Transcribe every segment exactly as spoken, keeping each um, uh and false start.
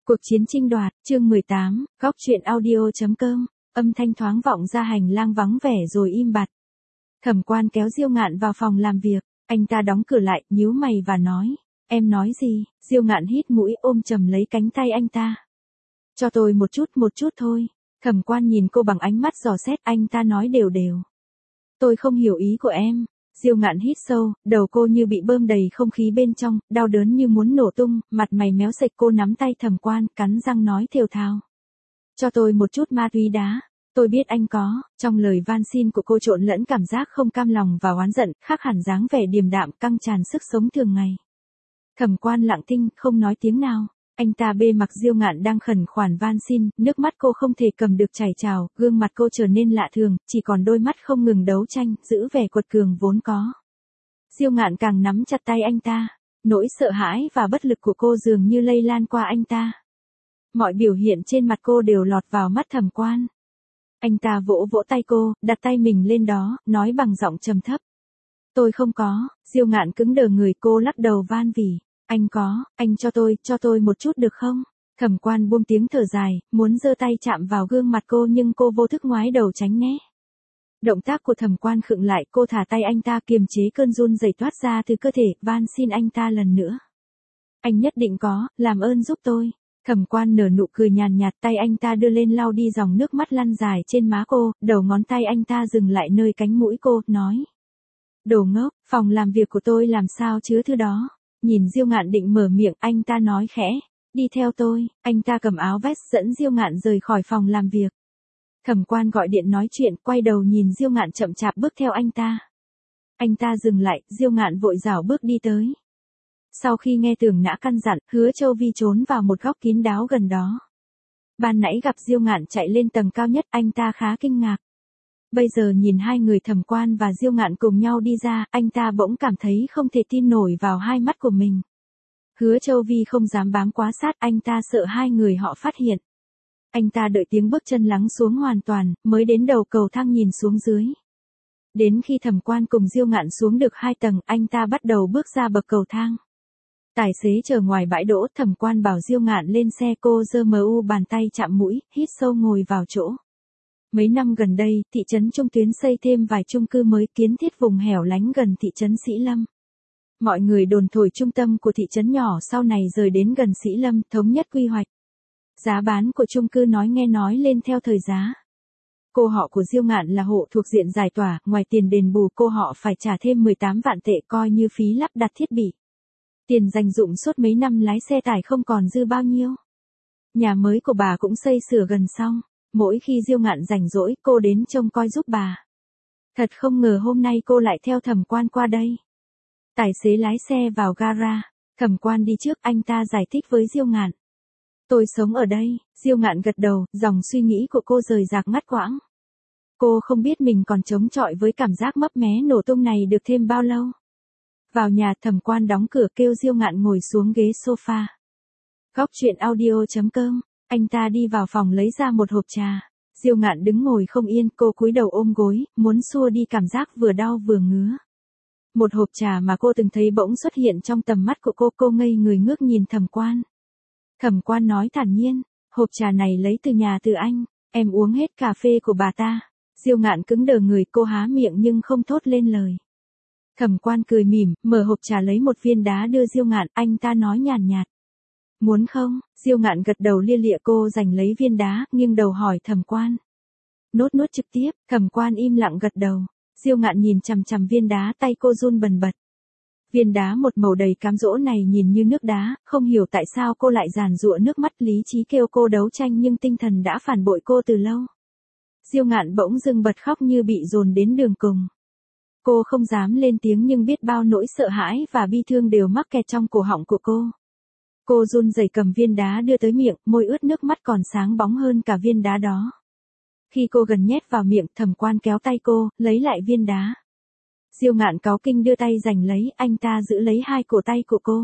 Cuộc chiến tranh đoạt, chương mười tám, góc truyện audio.com, âm thanh thoáng vọng ra hành lang vắng vẻ rồi im bặt. Thẩm Quan kéo Diêu Ngạn vào phòng làm việc, anh ta đóng cửa lại, nhíu mày và nói, em nói gì? Diêu Ngạn hít mũi ôm chầm lấy cánh tay anh ta. Cho tôi một chút một chút thôi. Thẩm Quan nhìn cô bằng ánh mắt dò xét, anh ta nói đều đều. Tôi không hiểu ý của em. Diêu Ngạn hít sâu, đầu cô như bị bơm đầy không khí bên trong, đau đớn như muốn nổ tung, mặt mày méo sạch. Cô nắm tay Thẩm Quan, cắn răng nói thều thào. Cho tôi một chút ma túy đá. Tôi biết anh có. Trong lời van xin của cô trộn lẫn cảm giác không cam lòng và oán giận, khác hẳn dáng vẻ điềm đạm căng tràn sức sống thường ngày. Thẩm Quan lặng thinh, không nói tiếng nào. Anh ta bê mặc Diêu Ngạn đang khẩn khoản van xin, nước mắt cô không thể cầm được chảy trào, gương mặt cô trở nên lạ thường, chỉ còn đôi mắt không ngừng đấu tranh, giữ vẻ quật cường vốn có. Diêu Ngạn càng nắm chặt tay anh ta, nỗi sợ hãi và bất lực của cô dường như lây lan qua anh ta. Mọi biểu hiện trên mặt cô đều lọt vào mắt Thẩm Quan. Anh ta vỗ vỗ tay cô, đặt tay mình lên đó, nói bằng giọng trầm thấp. Tôi không có. Diêu Ngạn cứng đờ người, cô lắc đầu van vỉ. Anh có, anh cho tôi, cho tôi một chút được không? Thẩm Quan buông tiếng thở dài, muốn giơ tay chạm vào gương mặt cô nhưng cô vô thức ngoái đầu tránh né. Động tác của Thẩm Quan khựng lại, cô thả tay anh ta, kiềm chế cơn run rẩy toát ra từ cơ thể, van xin anh ta lần nữa. Anh nhất định có, làm ơn giúp tôi. Thẩm Quan nở nụ cười nhàn nhạt, tay anh ta đưa lên lau đi dòng nước mắt lăn dài trên má cô, đầu ngón tay anh ta dừng lại nơi cánh mũi cô, nói. Đồ ngốc, phòng làm việc của tôi làm sao chứa thứ đó. Nhìn Diêu Ngạn định mở miệng, anh ta nói khẽ, đi theo tôi. Anh ta cầm áo vest dẫn Diêu Ngạn rời khỏi phòng làm việc. Thẩm Quan gọi điện nói chuyện, quay đầu nhìn Diêu Ngạn chậm chạp bước theo anh ta. Anh ta dừng lại, Diêu Ngạn vội rảo bước đi tới. Sau khi nghe Tưởng Nã căn dặn, Hứa Châu Vi trốn vào một góc kín đáo gần đó. Ban nãy gặp Diêu Ngạn chạy lên tầng cao nhất, anh ta khá kinh ngạc. Bây giờ nhìn hai người Thẩm Quan và Diêu Ngạn cùng nhau đi ra, anh ta bỗng cảm thấy không thể tin nổi vào hai mắt của mình. Hứa Châu Vi không dám bám quá sát, anh ta sợ hai người họ phát hiện. Anh ta đợi tiếng bước chân lắng xuống hoàn toàn, mới đến đầu cầu thang nhìn xuống dưới. Đến khi Thẩm Quan cùng Diêu Ngạn xuống được hai tầng, anh ta bắt đầu bước ra bậc cầu thang. Tài xế chờ ngoài bãi đỗ, Thẩm Quan bảo Diêu Ngạn lên xe, cô giơ mu bàn tay chạm mũi, hít sâu ngồi vào chỗ. Mấy năm gần đây, thị trấn Trung Tuyến xây thêm vài chung cư mới, kiến thiết vùng hẻo lánh gần thị trấn Sĩ Lâm. Mọi người đồn thổi trung tâm của thị trấn nhỏ sau này rời đến gần Sĩ Lâm, thống nhất quy hoạch. Giá bán của chung cư nói nghe nói lên theo thời giá. Cô họ của Diêu Ngạn là hộ thuộc diện giải tỏa, ngoài tiền đền bù cô họ phải trả thêm mười tám vạn tệ coi như phí lắp đặt thiết bị. Tiền dành dụm suốt mấy năm lái xe tải không còn dư bao nhiêu. Nhà mới của bà cũng xây sửa gần xong. Mỗi khi Diêu Ngạn rảnh rỗi, cô đến trông coi giúp bà. Thật không ngờ hôm nay cô lại theo Thẩm Quan qua đây. Tài xế lái xe vào gara. Thẩm Quan đi trước, anh ta giải thích với Diêu Ngạn. Tôi sống ở đây. Diêu Ngạn gật đầu, dòng suy nghĩ của cô rời rạc ngắt quãng. Cô không biết mình còn chống chọi với cảm giác mấp mé nổ tung này được thêm bao lâu. Vào nhà, Thẩm Quan đóng cửa, kêu Diêu Ngạn ngồi xuống ghế sofa. Góc truyện audio.com. Anh ta đi vào phòng lấy ra một hộp trà. Diêu Ngạn đứng ngồi không yên, cô cúi đầu ôm gối, muốn xua đi cảm giác vừa đau vừa ngứa. Một hộp trà mà cô từng thấy bỗng xuất hiện trong tầm mắt của cô, cô ngây người ngước nhìn Thẩm Quan. Thẩm Quan nói thản nhiên, hộp trà này lấy từ nhà từ anh, em uống hết cà phê của bà ta. Diêu Ngạn cứng đờ người, cô há miệng nhưng không thốt lên lời. Thẩm Quan cười mỉm, mở hộp trà lấy một viên đá đưa Diêu Ngạn, anh ta nói nhàn nhạt. Muốn không? Diêu Ngạn gật đầu lia lịa, cô giành lấy viên đá, nghiêng đầu hỏi Thẩm Quan. Nốt nuốt trực tiếp. Thẩm Quan im lặng gật đầu. Diêu Ngạn nhìn chằm chằm viên đá, tay cô run bần bật. Viên đá một màu đầy cám dỗ này nhìn như nước đá, không hiểu tại sao cô lại giàn giụa nước mắt, lý trí kêu cô đấu tranh nhưng tinh thần đã phản bội cô từ lâu. Diêu Ngạn bỗng dưng bật khóc như bị dồn đến đường cùng. Cô không dám lên tiếng nhưng biết bao nỗi sợ hãi và bi thương đều mắc kẹt trong cổ họng của cô. Cô run rẩy cầm viên đá đưa tới miệng, môi ướt nước mắt còn sáng bóng hơn cả viên đá đó. Khi cô gần nhét vào miệng, Thẩm Quan kéo tay cô, lấy lại viên đá. Diêu Ngạn cáu kinh đưa tay giành lấy, anh ta giữ lấy hai cổ tay của cô.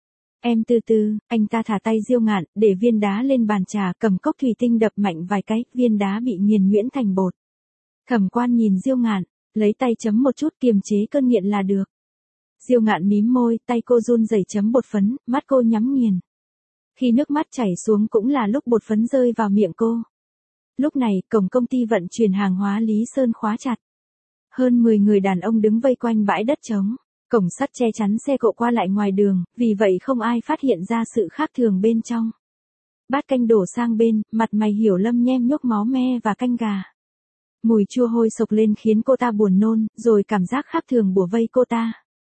Em từ từ. Anh ta thả tay Diêu Ngạn, để viên đá lên bàn trà, cầm cốc thủy tinh đập mạnh vài cái, viên đá bị nghiền nhuyễn thành bột. Thẩm Quan nhìn Diêu Ngạn, lấy tay chấm một chút, kiềm chế cơn nghiện là được. Diêu Ngạn mím môi, tay cô run rẩy chấm bột phấn, mắt cô nhắm nghiền. Khi nước mắt chảy xuống cũng là lúc bột phấn rơi vào miệng cô. Lúc này, cổng công ty vận chuyển hàng hóa Lý Sơn khóa chặt. Hơn mười người đàn ông đứng vây quanh bãi đất trống. Cổng sắt che chắn xe cộ qua lại ngoài đường, vì vậy không ai phát hiện ra sự khác thường bên trong. Bát canh đổ sang bên, mặt mày Hiểu Lâm nhem nhuốc máu me và canh gà. Mùi chua hôi sộc lên khiến cô ta buồn nôn, rồi cảm giác khác thường bủa vây cô ta.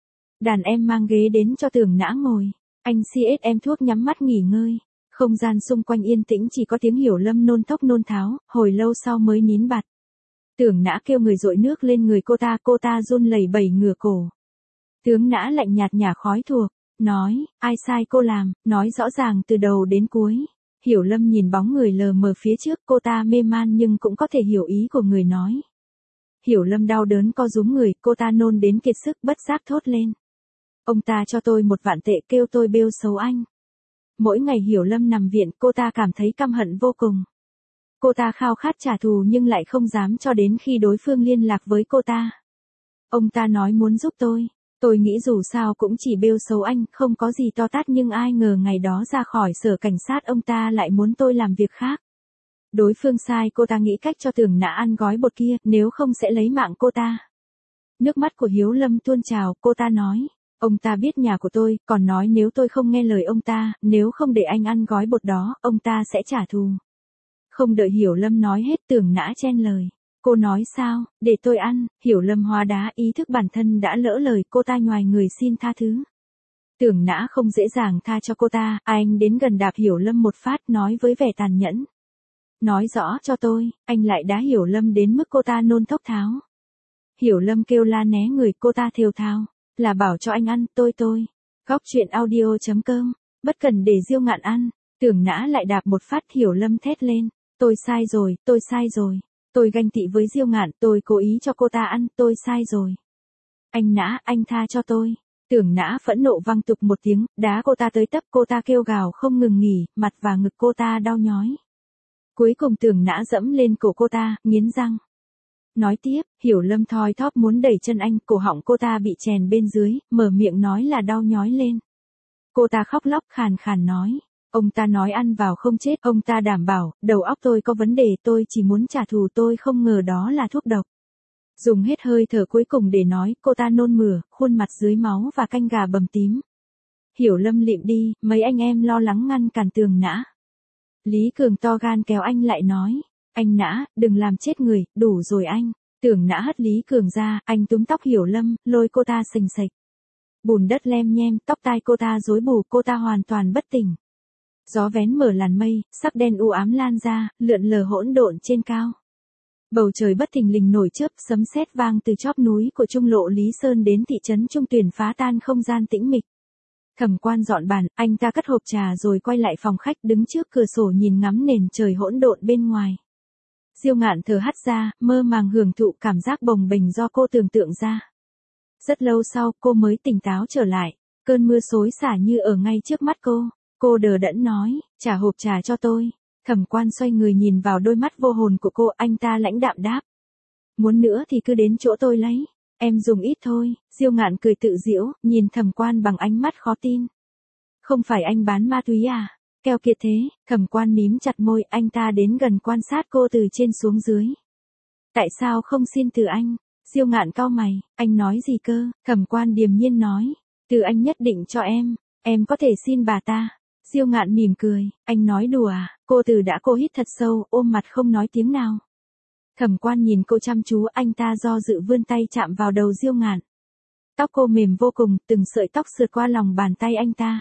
Đàn em mang ghế đến cho Tưởng Nã ngồi. Anh xê ét em thuốc nhắm mắt nghỉ ngơi. Không gian xung quanh yên tĩnh chỉ có tiếng Hiểu Lâm nôn thốc nôn tháo, hồi lâu sau mới nín bặt. Tưởng Nã kêu người dội nước lên người cô ta, cô ta run lẩy bẩy ngửa cổ. Tướng Nã lạnh nhạt nhả khói thuộc, nói, ai sai cô làm, nói rõ ràng từ đầu đến cuối. Hiểu Lâm nhìn bóng người lờ mờ phía trước, cô ta mê man nhưng cũng có thể hiểu ý của người nói. Hiểu Lâm đau đớn co rúm người, cô ta nôn đến kiệt sức bất giác thốt lên. Ông ta cho tôi một vạn tệ kêu tôi bêu xấu anh. Mỗi ngày Hiểu Lâm nằm viện, cô ta cảm thấy căm hận vô cùng. Cô ta khao khát trả thù nhưng lại không dám cho đến khi đối phương liên lạc với cô ta. Ông ta nói muốn giúp tôi. Tôi nghĩ dù sao cũng chỉ bêu xấu anh, không có gì to tát, nhưng ai ngờ ngày đó ra khỏi sở cảnh sát ông ta lại muốn tôi làm việc khác. Đối phương sai, cô ta nghĩ cách cho Tưởng Nã ăn gói bột kia, nếu không sẽ lấy mạng cô ta. Nước mắt của Hiếu Lâm tuôn trào, cô ta nói. Ông ta biết nhà của tôi, còn nói nếu tôi không nghe lời ông ta, nếu không để anh ăn gói bột đó, ông ta sẽ trả thù. Không đợi Hiểu Lâm nói hết, Tưởng Nã chen lời. Cô nói sao, để tôi ăn. Hiểu Lâm hóa đá, ý thức bản thân đã lỡ lời, cô ta nhoài người xin tha thứ. Tưởng Nã không dễ dàng tha cho cô ta, anh đến gần đạp Hiểu Lâm một phát, nói với vẻ tàn nhẫn. Nói rõ cho tôi, anh lại đá Hiểu Lâm đến mức cô ta nôn thốc tháo. Hiểu Lâm kêu la né người, cô ta thều thào, là bảo cho anh ăn, tôi tôi. Góc truyện audio chấm com, bất cần để Diêu Ngạn ăn. Tưởng Nã lại đạp một phát, Hiểu Lâm thét lên. Tôi sai rồi, tôi sai rồi. Tôi ganh tị với Diêu Ngạn, tôi cố ý cho cô ta ăn, tôi sai rồi. Anh Nã, anh tha cho tôi. Tưởng Nã phẫn nộ vang tục một tiếng, đá cô ta tới tấp, cô ta kêu gào không ngừng nghỉ, mặt và ngực cô ta đau nhói. Cuối cùng Tưởng Nã dẫm lên cổ cô ta, nghiến răng. Nói tiếp, Hiểu Lâm thoi thóp muốn đẩy chân anh, cổ họng cô ta bị chèn bên dưới, mở miệng nói là đau nhói lên. Cô ta khóc lóc khàn khàn nói. Ông ta nói ăn vào không chết, ông ta đảm bảo, đầu óc tôi có vấn đề, tôi chỉ muốn trả thù, tôi không ngờ đó là thuốc độc. Dùng hết hơi thở cuối cùng để nói, cô ta nôn mửa, khuôn mặt dưới máu và canh gà bầm tím. Hiểu Lâm lịm đi, mấy anh em lo lắng ngăn cản Tưởng Nã. Lý Cường to gan kéo anh lại nói, anh Nã, đừng làm chết người, đủ rồi anh. Tưởng Nã hất Lý Cường ra, anh túm tóc Hiểu Lâm, lôi cô ta xình xệch. Bùn đất lem nhem, tóc tai cô ta rối bù, cô ta hoàn toàn bất tỉnh. Gió vén mở làn mây, sắc đen u ám lan ra, lượn lờ hỗn độn trên cao. Bầu trời bất thình lình nổi chớp, sấm sét vang từ chóp núi của trung lộ Lý Sơn đến thị trấn Trung Tuyển, phá tan không gian tĩnh mịch. Thẩm Quan dọn bàn, anh ta cất hộp trà rồi quay lại phòng khách, đứng trước cửa sổ nhìn ngắm nền trời hỗn độn bên ngoài. Diêu Ngạn thở hắt ra, mơ màng hưởng thụ cảm giác bồng bềnh do cô tưởng tượng ra. Rất lâu sau, cô mới tỉnh táo trở lại. Cơn mưa xối xả như ở ngay trước mắt cô. Cô đờ đẫn nói, trả hộp trà cho tôi. Thẩm Quan xoay người nhìn vào đôi mắt vô hồn của cô, anh ta lãnh đạm đáp. Muốn nữa thì cứ đến chỗ tôi lấy. Em dùng ít thôi. Diêu Ngạn cười tự giễu, nhìn Thẩm Quan bằng ánh mắt khó tin. Không phải anh bán ma túy à? Keo kiệt thế. Thẩm Quan mím chặt môi, anh ta đến gần quan sát cô từ trên xuống dưới. Tại sao không xin từ anh? Diêu Ngạn cau mày, anh nói gì cơ? Thẩm Quan điềm nhiên nói, từ anh nhất định cho em, em có thể xin bà ta. Diêu Ngạn mỉm cười, anh nói đùa à? Cô Từ đã cô hít thật sâu, ôm mặt không nói tiếng nào. Thẩm Quan nhìn cô chăm chú, anh ta do dự vươn tay chạm vào đầu Diêu Ngạn. Tóc cô mềm vô cùng, từng sợi tóc sượt qua lòng bàn tay anh ta.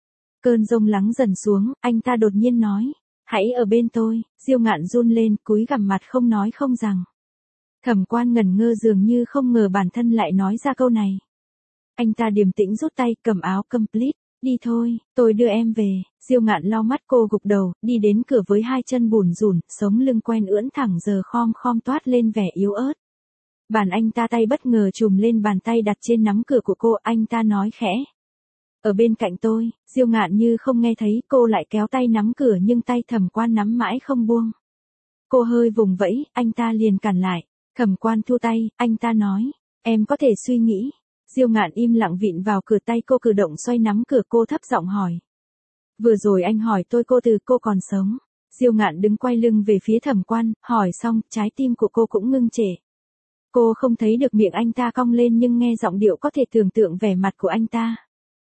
Cơn giông lắng dần xuống, anh ta đột nhiên nói, hãy ở bên tôi. Diêu Ngạn run lên, cúi gằm mặt không nói không rằng. Thẩm Quan ngẩn ngơ dường như không ngờ bản thân lại nói ra câu này. Anh ta điềm tĩnh rút tay, cầm áo complete, đi thôi, tôi đưa em về. Diêu Ngạn lau mắt, cô gục đầu, đi đến cửa với hai chân bủn rủn, sống lưng quen ưỡn thẳng giờ khom khom toát lên vẻ yếu ớt. Bàn anh ta tay bất ngờ trùm lên bàn tay đặt trên nắm cửa của cô, anh ta nói khẽ. Ở bên cạnh tôi. Diêu Ngạn như không nghe thấy, cô lại kéo tay nắm cửa nhưng tay Thẩm Quan nắm mãi không buông. Cô hơi vùng vẫy, anh ta liền cản lại. Thẩm Quan thu tay, anh ta nói, em có thể suy nghĩ. Diêu Ngạn im lặng vịn vào cửa, tay cô cử động xoay nắm cửa, cô thấp giọng hỏi. Vừa rồi anh hỏi tôi cô Từ, cô còn sống. Diêu Ngạn đứng quay lưng về phía Thẩm Quan, hỏi xong, trái tim của cô cũng ngưng trệ. Cô không thấy được miệng anh ta cong lên nhưng nghe giọng điệu có thể tưởng tượng vẻ mặt của anh ta.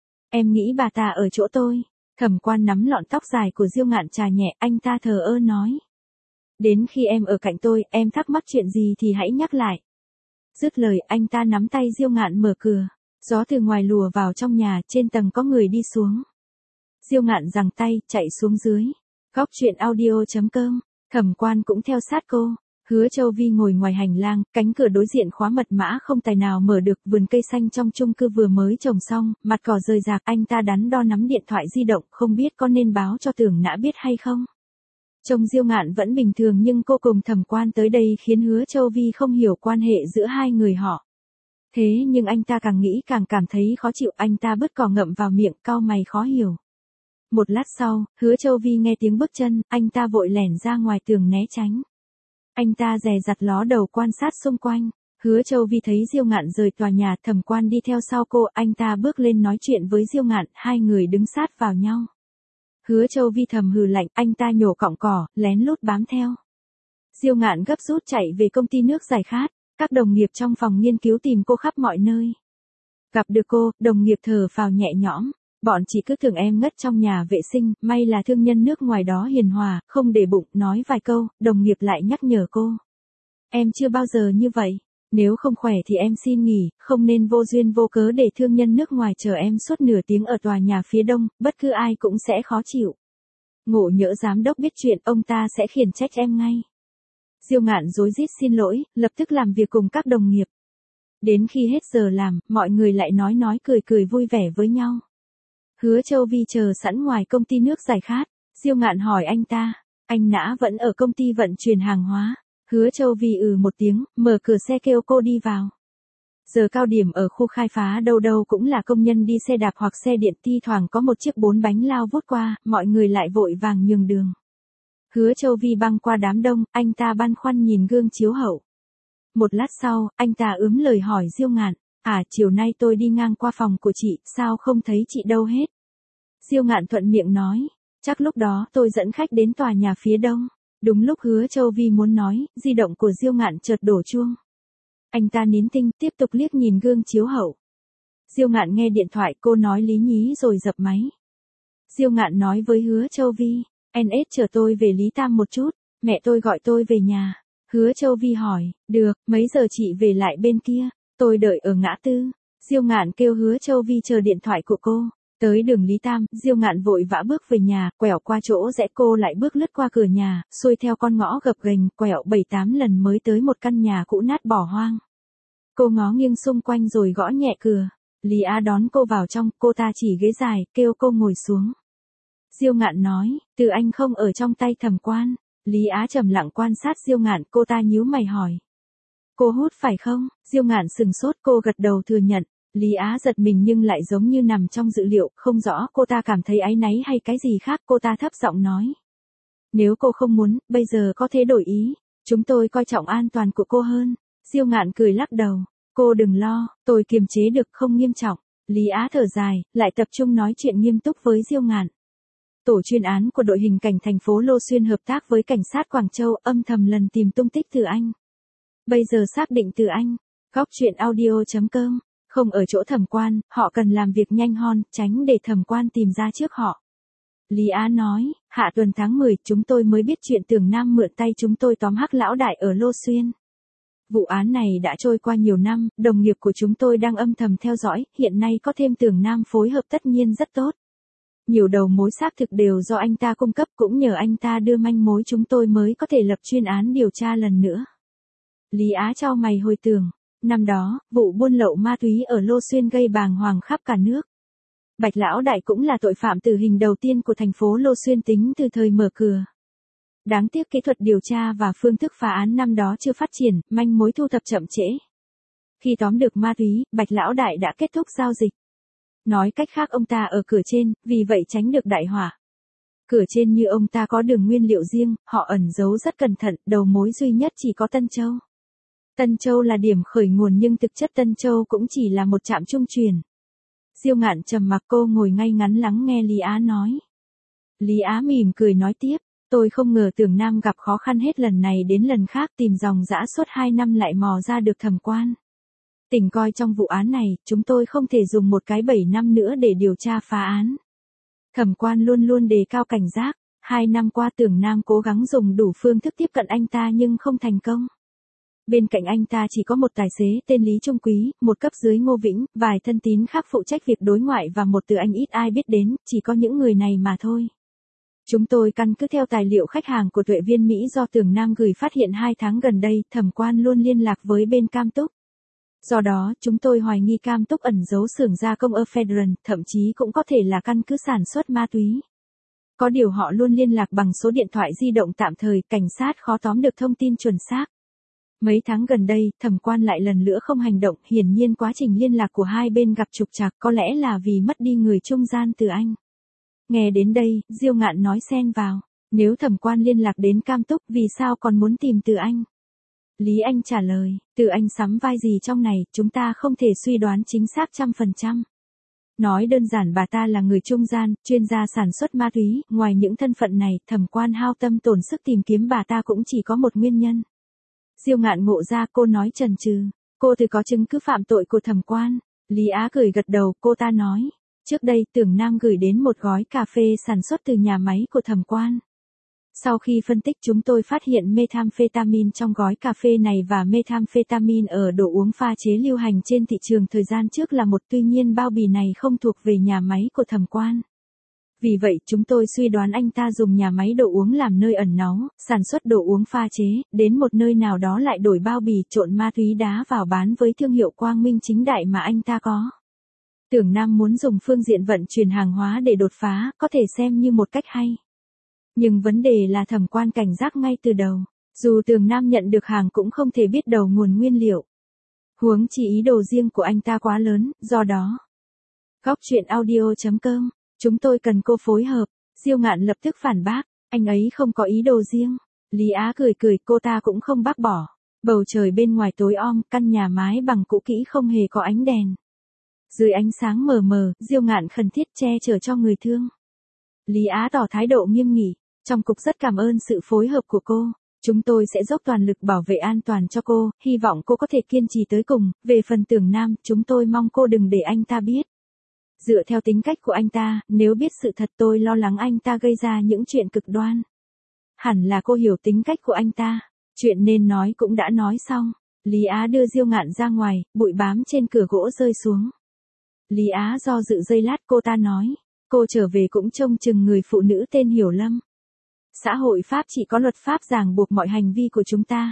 Em nghĩ bà ta ở chỗ tôi. Thẩm Quan nắm lọn tóc dài của Diêu Ngạn chà nhẹ, anh ta thờ ơ nói. Đến khi em ở cạnh tôi, em thắc mắc chuyện gì thì hãy nhắc lại. Dứt lời, anh ta nắm tay Diêu Ngạn mở cửa. Gió từ ngoài lùa vào trong nhà, trên tầng có người đi xuống. Diêu Ngạn giằng tay, chạy xuống dưới. Góc truyện audio chấm com, Thẩm Quan cũng theo sát cô. Hứa Châu Vi ngồi ngoài hành lang, cánh cửa đối diện khóa mật mã không tài nào mở được, vườn cây xanh trong chung cư vừa mới trồng xong, mặt cỏ rời rạc, anh ta đắn đo nắm điện thoại di động, không biết có nên báo cho Tưởng Nã biết hay không. Trông Diêu Ngạn vẫn bình thường nhưng cô cùng Thẩm Quan tới đây khiến Hứa Châu Vi không hiểu quan hệ giữa hai người họ. Thế nhưng anh ta càng nghĩ càng cảm thấy khó chịu, anh ta bứt cỏ ngậm vào miệng, cau mày khó hiểu. Một lát sau, Hứa Châu Vi nghe tiếng bước chân, anh ta vội lẻn ra ngoài tường né tránh. Anh ta dè dặt ló đầu quan sát xung quanh. Hứa Châu Vi thấy Diêu Ngạn rời tòa nhà, Thẩm Quan đi theo sau cô, anh ta bước lên nói chuyện với Diêu Ngạn, hai người đứng sát vào nhau. Hứa Châu Vi thầm hừ lạnh, anh ta nhổ cọng cỏ, lén lút bám theo. Diêu Ngạn gấp rút chạy về công ty nước giải khát, các đồng nghiệp trong phòng nghiên cứu tìm cô khắp mọi nơi. Gặp được cô, đồng nghiệp thở phào nhẹ nhõm. Bọn chị cứ tưởng em ngất trong nhà vệ sinh, may là thương nhân nước ngoài đó hiền hòa, không để bụng, nói vài câu, đồng nghiệp lại nhắc nhở cô. Em chưa bao giờ như vậy, nếu không khỏe thì em xin nghỉ, không nên vô duyên vô cớ để thương nhân nước ngoài chờ em suốt nửa tiếng ở tòa nhà phía đông, bất cứ ai cũng sẽ khó chịu. Ngộ nhỡ giám đốc biết chuyện, ông ta sẽ khiển trách em ngay. Diêu Ngạn rối rít xin lỗi, lập tức làm việc cùng các đồng nghiệp. Đến khi hết giờ làm, mọi người lại nói nói cười cười vui vẻ với nhau. Hứa Châu Vi chờ sẵn ngoài công ty nước giải khát. Diêu Ngạn hỏi anh ta, anh Nã vẫn ở công ty vận chuyển hàng hóa. Hứa Châu Vi ừ một tiếng, mở cửa xe kêu cô đi vào. Giờ cao điểm ở khu khai phá đâu đâu cũng là công nhân đi xe đạp hoặc xe điện, thi thoảng có một chiếc bốn bánh lao vút qua, mọi người lại vội vàng nhường đường. Hứa Châu Vi băng qua đám đông, anh ta băn khoăn nhìn gương chiếu hậu. Một lát sau, anh ta ướm lời hỏi Diêu Ngạn. À, chiều nay tôi đi ngang qua phòng của chị, sao không thấy chị đâu hết? Diêu Ngạn thuận miệng nói, chắc lúc đó tôi dẫn khách đến tòa nhà phía đông. Đúng lúc Hứa Châu Vi muốn nói, di động của Diêu Ngạn chợt đổ chuông. Anh ta nín thinh, tiếp tục liếc nhìn gương chiếu hậu. Diêu Ngạn nghe điện thoại, cô nói lý nhí rồi dập máy. Diêu Ngạn nói với Hứa Châu Vi, en ét chờ tôi về Lý Tam một chút, mẹ tôi gọi tôi về nhà. Hứa Châu Vi hỏi, được, mấy giờ chị về lại bên kia? Tôi đợi ở ngã tư. Diêu Ngạn kêu Hứa Châu Vi chờ điện thoại của cô. Tới đường Lý Tam, Diêu Ngạn vội vã bước về nhà, quẹo qua chỗ rẽ cô lại bước lướt qua cửa nhà, xuôi theo con ngõ gập ghềnh, quẹo bảy tám lần mới tới một căn nhà cũ nát bỏ hoang. Cô ngó nghiêng xung quanh rồi gõ nhẹ cửa. Lý Á đón cô vào trong, cô ta chỉ ghế dài, kêu cô ngồi xuống. Diêu Ngạn nói, Từ Anh không ở trong tay Thẩm Quan. Lý Á trầm lặng quan sát Diêu Ngạn, cô ta nhíu mày hỏi. Cô hút phải không? Diêu Ngạn sừng sốt, cô gật đầu thừa nhận. Lý Á giật mình nhưng lại giống như nằm trong dự liệu, không rõ cô ta cảm thấy áy náy hay cái gì khác, cô ta thấp giọng nói. Nếu cô không muốn, bây giờ có thể đổi ý, chúng tôi coi trọng an toàn của cô hơn. Diêu Ngạn cười lắc đầu, cô đừng lo, tôi kiềm chế được, không nghiêm trọng. Lý Á thở dài, lại tập trung nói chuyện nghiêm túc với Diêu Ngạn. Tổ chuyên án của đội hình cảnh thành phố Lô Xuyên hợp tác với cảnh sát Quảng Châu âm thầm lần tìm tung tích Từ Anh. Bây giờ xác định Từ Anh, góc truyện audio chấm com, không ở chỗ Thẩm Quan, họ cần làm việc nhanh hon, tránh để Thẩm Quan tìm ra trước họ. Lý Á nói, hạ tuần tháng mười, chúng tôi mới biết chuyện Tưởng Nam mượn tay chúng tôi tóm Hắc lão đại ở Lô Xuyên. Vụ án này đã trôi qua nhiều năm, đồng nghiệp của chúng tôi đang âm thầm theo dõi, hiện nay có thêm Tưởng Nam phối hợp tất nhiên rất tốt. Nhiều đầu mối xác thực đều do anh ta cung cấp, cũng nhờ anh ta đưa manh mối chúng tôi mới có thể lập chuyên án điều tra lần nữa. Lý Á chau mày hồi tưởng, năm đó, vụ buôn lậu ma túy ở Lô Xuyên gây bàng hoàng khắp cả nước. Bạch lão đại cũng là tội phạm tử hình đầu tiên của thành phố Lô Xuyên tính từ thời mở cửa. Đáng tiếc kỹ thuật điều tra và phương thức phá án năm đó chưa phát triển, manh mối thu thập chậm trễ. Khi tóm được ma túy, Bạch lão đại đã kết thúc giao dịch. Nói cách khác ông ta ở cửa trên, vì vậy tránh được đại họa. Cửa trên như ông ta có đường nguyên liệu riêng, họ ẩn giấu rất cẩn thận, đầu mối duy nhất chỉ có Tân Châu. Tân Châu là điểm khởi nguồn nhưng thực chất Tân Châu cũng chỉ là một trạm trung truyền. Diêu Ngạn trầm mặc, cô ngồi ngay ngắn lắng nghe Lý Á nói. Lý Á mỉm cười nói tiếp, tôi không ngờ Tưởng Nam gặp khó khăn hết lần này đến lần khác tìm dòng dã suốt hai năm lại mò ra được Thẩm Quan. Tỉnh coi trong vụ án này, chúng tôi không thể dùng một cái bảy năm nữa để điều tra phá án. Thẩm Quan luôn luôn đề cao cảnh giác, hai năm qua Tưởng Nam cố gắng dùng đủ phương thức tiếp cận anh ta nhưng không thành công. Bên cạnh anh ta chỉ có một tài xế tên Lý Trung Quý, một cấp dưới Ngô Vĩnh, vài thân tín khác phụ trách việc đối ngoại và một từ anh ít ai biết đến, chỉ có những người này mà thôi. Chúng tôi căn cứ theo tài liệu khách hàng của Tuệ Viên Mỹ do Tưởng Nam gửi phát hiện hai tháng gần đây, Thẩm Quan luôn liên lạc với bên Cam Túc. Do đó, chúng tôi hoài nghi Cam Túc ẩn giấu xưởng gia công ở Federal, thậm chí cũng có thể là căn cứ sản xuất ma túy. Có điều họ luôn liên lạc bằng số điện thoại di động tạm thời, cảnh sát khó tóm được thông tin chuẩn xác. Mấy tháng gần đây, Thẩm Quan lại lần nữa không hành động, hiển nhiên quá trình liên lạc của hai bên gặp trục trặc, có lẽ là vì mất đi người trung gian Từ Anh. Nghe đến đây, Diêu Ngạn nói xen vào, nếu Thẩm Quan liên lạc đến Cam Túc, vì sao còn muốn tìm Từ Anh? Lý Anh trả lời, Từ Anh sắm vai gì trong này, chúng ta không thể suy đoán chính xác trăm phần trăm. Nói đơn giản bà ta là người trung gian, chuyên gia sản xuất ma túy, ngoài những thân phận này, Thẩm Quan hao tâm tổn sức tìm kiếm bà ta cũng chỉ có một nguyên nhân. Diêu Ngạn ngộ ra, cô nói chần chừ, cô từ có chứng cứ phạm tội của Thẩm Quan. Lý Á cười gật đầu, cô ta nói, trước đây Tưởng Nam gửi đến một gói cà phê sản xuất từ nhà máy của Thẩm Quan. Sau khi phân tích chúng tôi phát hiện methamphetamine trong gói cà phê này và methamphetamine ở đồ uống pha chế lưu hành trên thị trường thời gian trước là một, tuy nhiên bao bì này không thuộc về nhà máy của Thẩm Quan. Vì vậy chúng tôi suy đoán anh ta dùng nhà máy đồ uống làm nơi ẩn náu, sản xuất đồ uống pha chế, đến một nơi nào đó lại đổi bao bì trộn ma túy đá vào bán với thương hiệu quang minh chính đại mà anh ta có. Tưởng Nam muốn dùng phương diện vận chuyển hàng hóa để đột phá, có thể xem như một cách hay. Nhưng vấn đề là Thẩm Quan cảnh giác ngay từ đầu, dù Tưởng Nam nhận được hàng cũng không thể biết đầu nguồn nguyên liệu. Huống chi ý đồ riêng của anh ta quá lớn, do đó. Góc truyện audio chấm com, chúng tôi cần cô phối hợp. Diêu Ngạn lập tức phản bác, anh ấy không có ý đồ riêng. Lý Á cười cười, cô ta cũng không bác bỏ. Bầu trời bên ngoài tối om, căn nhà mái bằng cũ kỹ không hề có ánh đèn. Dưới ánh sáng mờ mờ, Diêu Ngạn khẩn thiết che chở cho người thương. Lý Á tỏ thái độ nghiêm nghị, trong cục rất cảm ơn sự phối hợp của cô. Chúng tôi sẽ dốc toàn lực bảo vệ an toàn cho cô, hy vọng cô có thể kiên trì tới cùng. Về phần Tưởng Nam, chúng tôi mong cô đừng để anh ta biết. Dựa theo tính cách của anh ta, nếu biết sự thật tôi lo lắng anh ta gây ra những chuyện cực đoan. Hẳn là cô hiểu tính cách của anh ta. Chuyện nên nói cũng đã nói xong. Lý Á đưa Diêu Ngạn ra ngoài, bụi bám trên cửa gỗ rơi xuống. Lý Á do dự giây lát, cô ta nói, cô trở về cũng trông chừng người phụ nữ tên Hiểu Lâm. Xã hội Pháp chỉ có luật pháp ràng buộc mọi hành vi của chúng ta.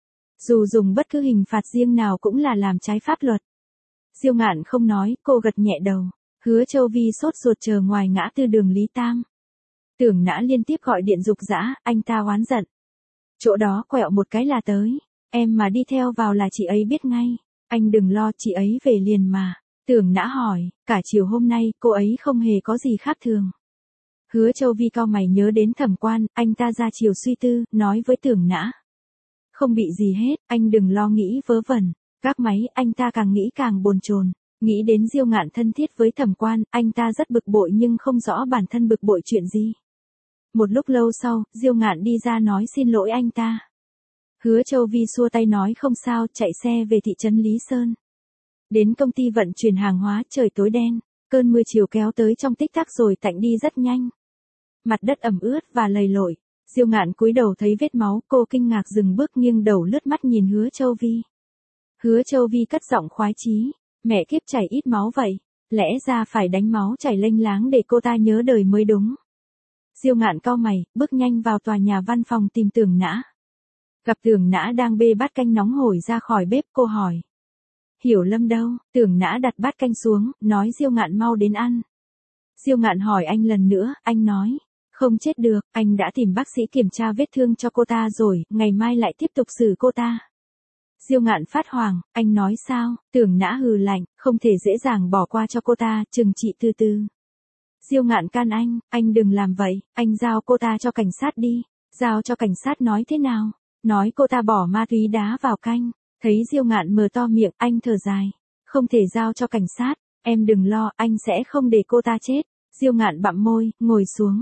Dù dùng bất cứ hình phạt riêng nào cũng là làm trái pháp luật. Diêu Ngạn không nói, cô gật nhẹ đầu. Hứa Châu Vi sốt ruột chờ ngoài ngã tư đường Lý Tam. Tưởng Nã liên tiếp gọi điện giục giã, anh ta oán giận. Chỗ đó quẹo một cái là tới, em mà đi theo vào là chị ấy biết ngay. Anh đừng lo, chị ấy về liền mà. Tưởng Nã hỏi, cả chiều hôm nay cô ấy không hề có gì khác thường. Hứa Châu Vi cau mày nhớ đến Thẩm Quan, anh ta ra chiều suy tư, nói với Tưởng Nã. Không bị gì hết, anh đừng lo nghĩ vớ vẩn. Gác máy, anh ta càng nghĩ càng bồn chồn. Nghĩ đến Diêu Ngạn thân thiết với Thẩm Quan, anh ta rất bực bội nhưng không rõ bản thân bực bội chuyện gì. Một lúc lâu sau, Diêu Ngạn đi ra nói xin lỗi anh ta. Hứa Châu Vi xua tay nói không sao, chạy xe về thị trấn Lý Sơn. Đến công ty vận chuyển hàng hóa, trời tối đen, cơn mưa chiều kéo tới trong tích tắc rồi tạnh đi rất nhanh. Mặt đất ẩm ướt và lầy lội. Diêu Ngạn cúi đầu thấy vết máu, cô kinh ngạc dừng bước nghiêng đầu lướt mắt nhìn Hứa Châu Vi. Hứa Châu Vi cất giọng khoái chí, mẹ kiếp chảy ít máu vậy, lẽ ra phải đánh máu chảy lênh láng để cô ta nhớ đời mới đúng. Diêu Ngạn cau mày, bước nhanh vào tòa nhà văn phòng tìm Tưởng Nã. Gặp Tưởng Nã đang bê bát canh nóng hổi ra khỏi bếp, cô hỏi. Hiểu Lâm đâu? Tưởng Nã đặt bát canh xuống, nói Diêu Ngạn mau đến ăn. Diêu Ngạn hỏi anh lần nữa, anh nói. Không chết được, anh đã tìm bác sĩ kiểm tra vết thương cho cô ta rồi, ngày mai lại tiếp tục xử cô ta. Diêu Ngạn phát hoảng, anh nói sao? Tưởng Nã hừ lạnh, không thể dễ dàng bỏ qua cho cô ta, trừng trị từ từ. Diêu Ngạn can anh, anh đừng làm vậy, anh giao cô ta cho cảnh sát đi. Giao cho cảnh sát nói thế nào? Nói cô ta bỏ ma túy đá vào canh. Thấy Diêu Ngạn mở to miệng, anh thở dài. Không thể giao cho cảnh sát, em đừng lo, anh sẽ không để cô ta chết. Diêu Ngạn bặm môi, ngồi xuống. Cô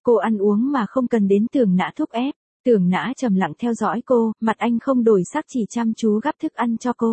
Cô ăn uống mà không cần đến Tưởng Nã thúc ép. Tưởng Nã trầm lặng theo dõi cô, mặt anh không đổi sắc chỉ chăm chú gắp thức ăn cho cô.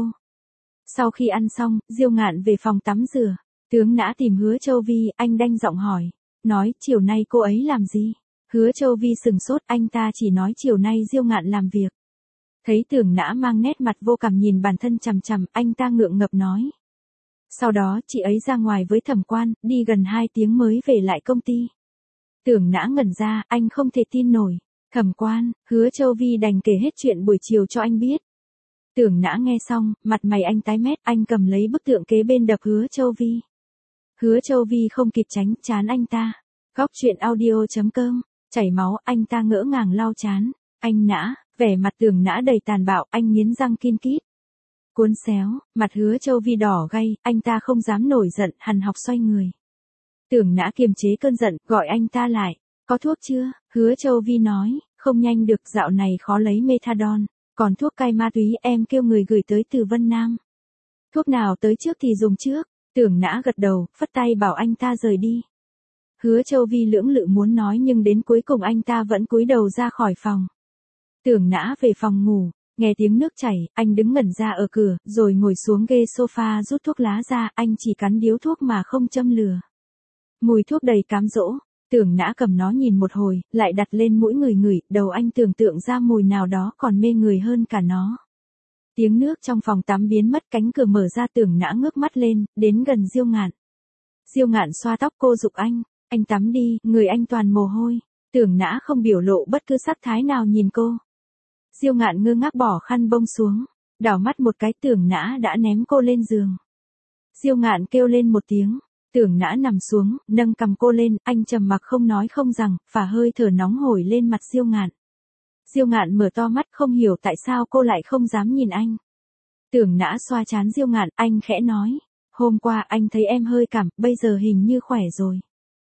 Sau khi ăn xong, Diêu Ngạn về phòng tắm rửa. Tướng Nã tìm Hứa Châu Vi, anh đanh giọng hỏi. Nói, chiều nay cô ấy làm gì? Hứa Châu Vi sừng sốt, anh ta chỉ nói chiều nay Diêu Ngạn làm việc. Thấy Tưởng Nã mang nét mặt vô cảm nhìn bản thân chằm chằm, anh ta ngượng ngập nói. Sau đó chị ấy ra ngoài với Thẩm Quan, đi gần hai tiếng mới về lại công ty. Tưởng Nã ngẩn ra, anh không thể tin nổi. Thẩm Quan, Hứa Châu Vi đành kể hết chuyện buổi chiều cho anh biết. Tưởng Nã nghe xong, mặt mày anh tái mét, anh cầm lấy bức tượng kế bên đập Hứa Châu Vi. Hứa Châu Vi không kịp tránh, chán anh ta. Góc truyện audio chấm com, chảy máu, anh ta ngỡ ngàng lau chán. Anh Nã, vẻ mặt Tưởng Nã đầy tàn bạo, anh nghiến răng kin kít. Cuốn xéo, mặt Hứa Châu Vi đỏ gay, anh ta không dám nổi giận, hằn học xoay người. Tưởng Nã kiềm chế cơn giận, gọi anh ta lại. Có thuốc chưa? Hứa Châu Vi nói, không nhanh được, dạo này khó lấy methadone. Còn thuốc cai ma túy em kêu người gửi tới từ Vân Nam. Thuốc nào tới trước thì dùng trước. Tưởng Nã gật đầu, phất tay bảo anh ta rời đi. Hứa Châu Vi lưỡng lự muốn nói nhưng đến cuối cùng anh ta vẫn cúi đầu ra khỏi phòng. Tưởng Nã về phòng ngủ, nghe tiếng nước chảy, anh đứng ngẩn ra ở cửa, rồi ngồi xuống ghế sofa rút thuốc lá ra, anh chỉ cắn điếu thuốc mà không châm lửa. Mùi thuốc đầy cám dỗ. Tưởng Nã cầm nó nhìn một hồi, lại đặt lên mũi người ngửi, đầu anh tưởng tượng ra mùi nào đó còn mê người hơn cả nó. Tiếng nước trong phòng tắm biến mất, cánh cửa mở ra, Tưởng Nã ngước mắt lên, đến gần Diêu Ngạn. Diêu Ngạn xoa tóc cô giục anh, anh tắm đi, người anh toàn mồ hôi. Tưởng Nã không biểu lộ bất cứ sắc thái nào nhìn cô. Diêu Ngạn ngơ ngác bỏ khăn bông xuống, đảo mắt một cái, Tưởng Nã đã ném cô lên giường. Diêu Ngạn kêu lên một tiếng. Tưởng Nã nằm xuống, nâng cằm cô lên, anh trầm mặc không nói không rằng, phả hơi thở nóng hổi lên mặt Diêu Ngạn. Diêu Ngạn mở to mắt không hiểu tại sao cô lại không dám nhìn anh. Tưởng Nã xoa trán Diêu Ngạn, anh khẽ nói. Hôm qua anh thấy em hơi cảm, bây giờ hình như khỏe rồi.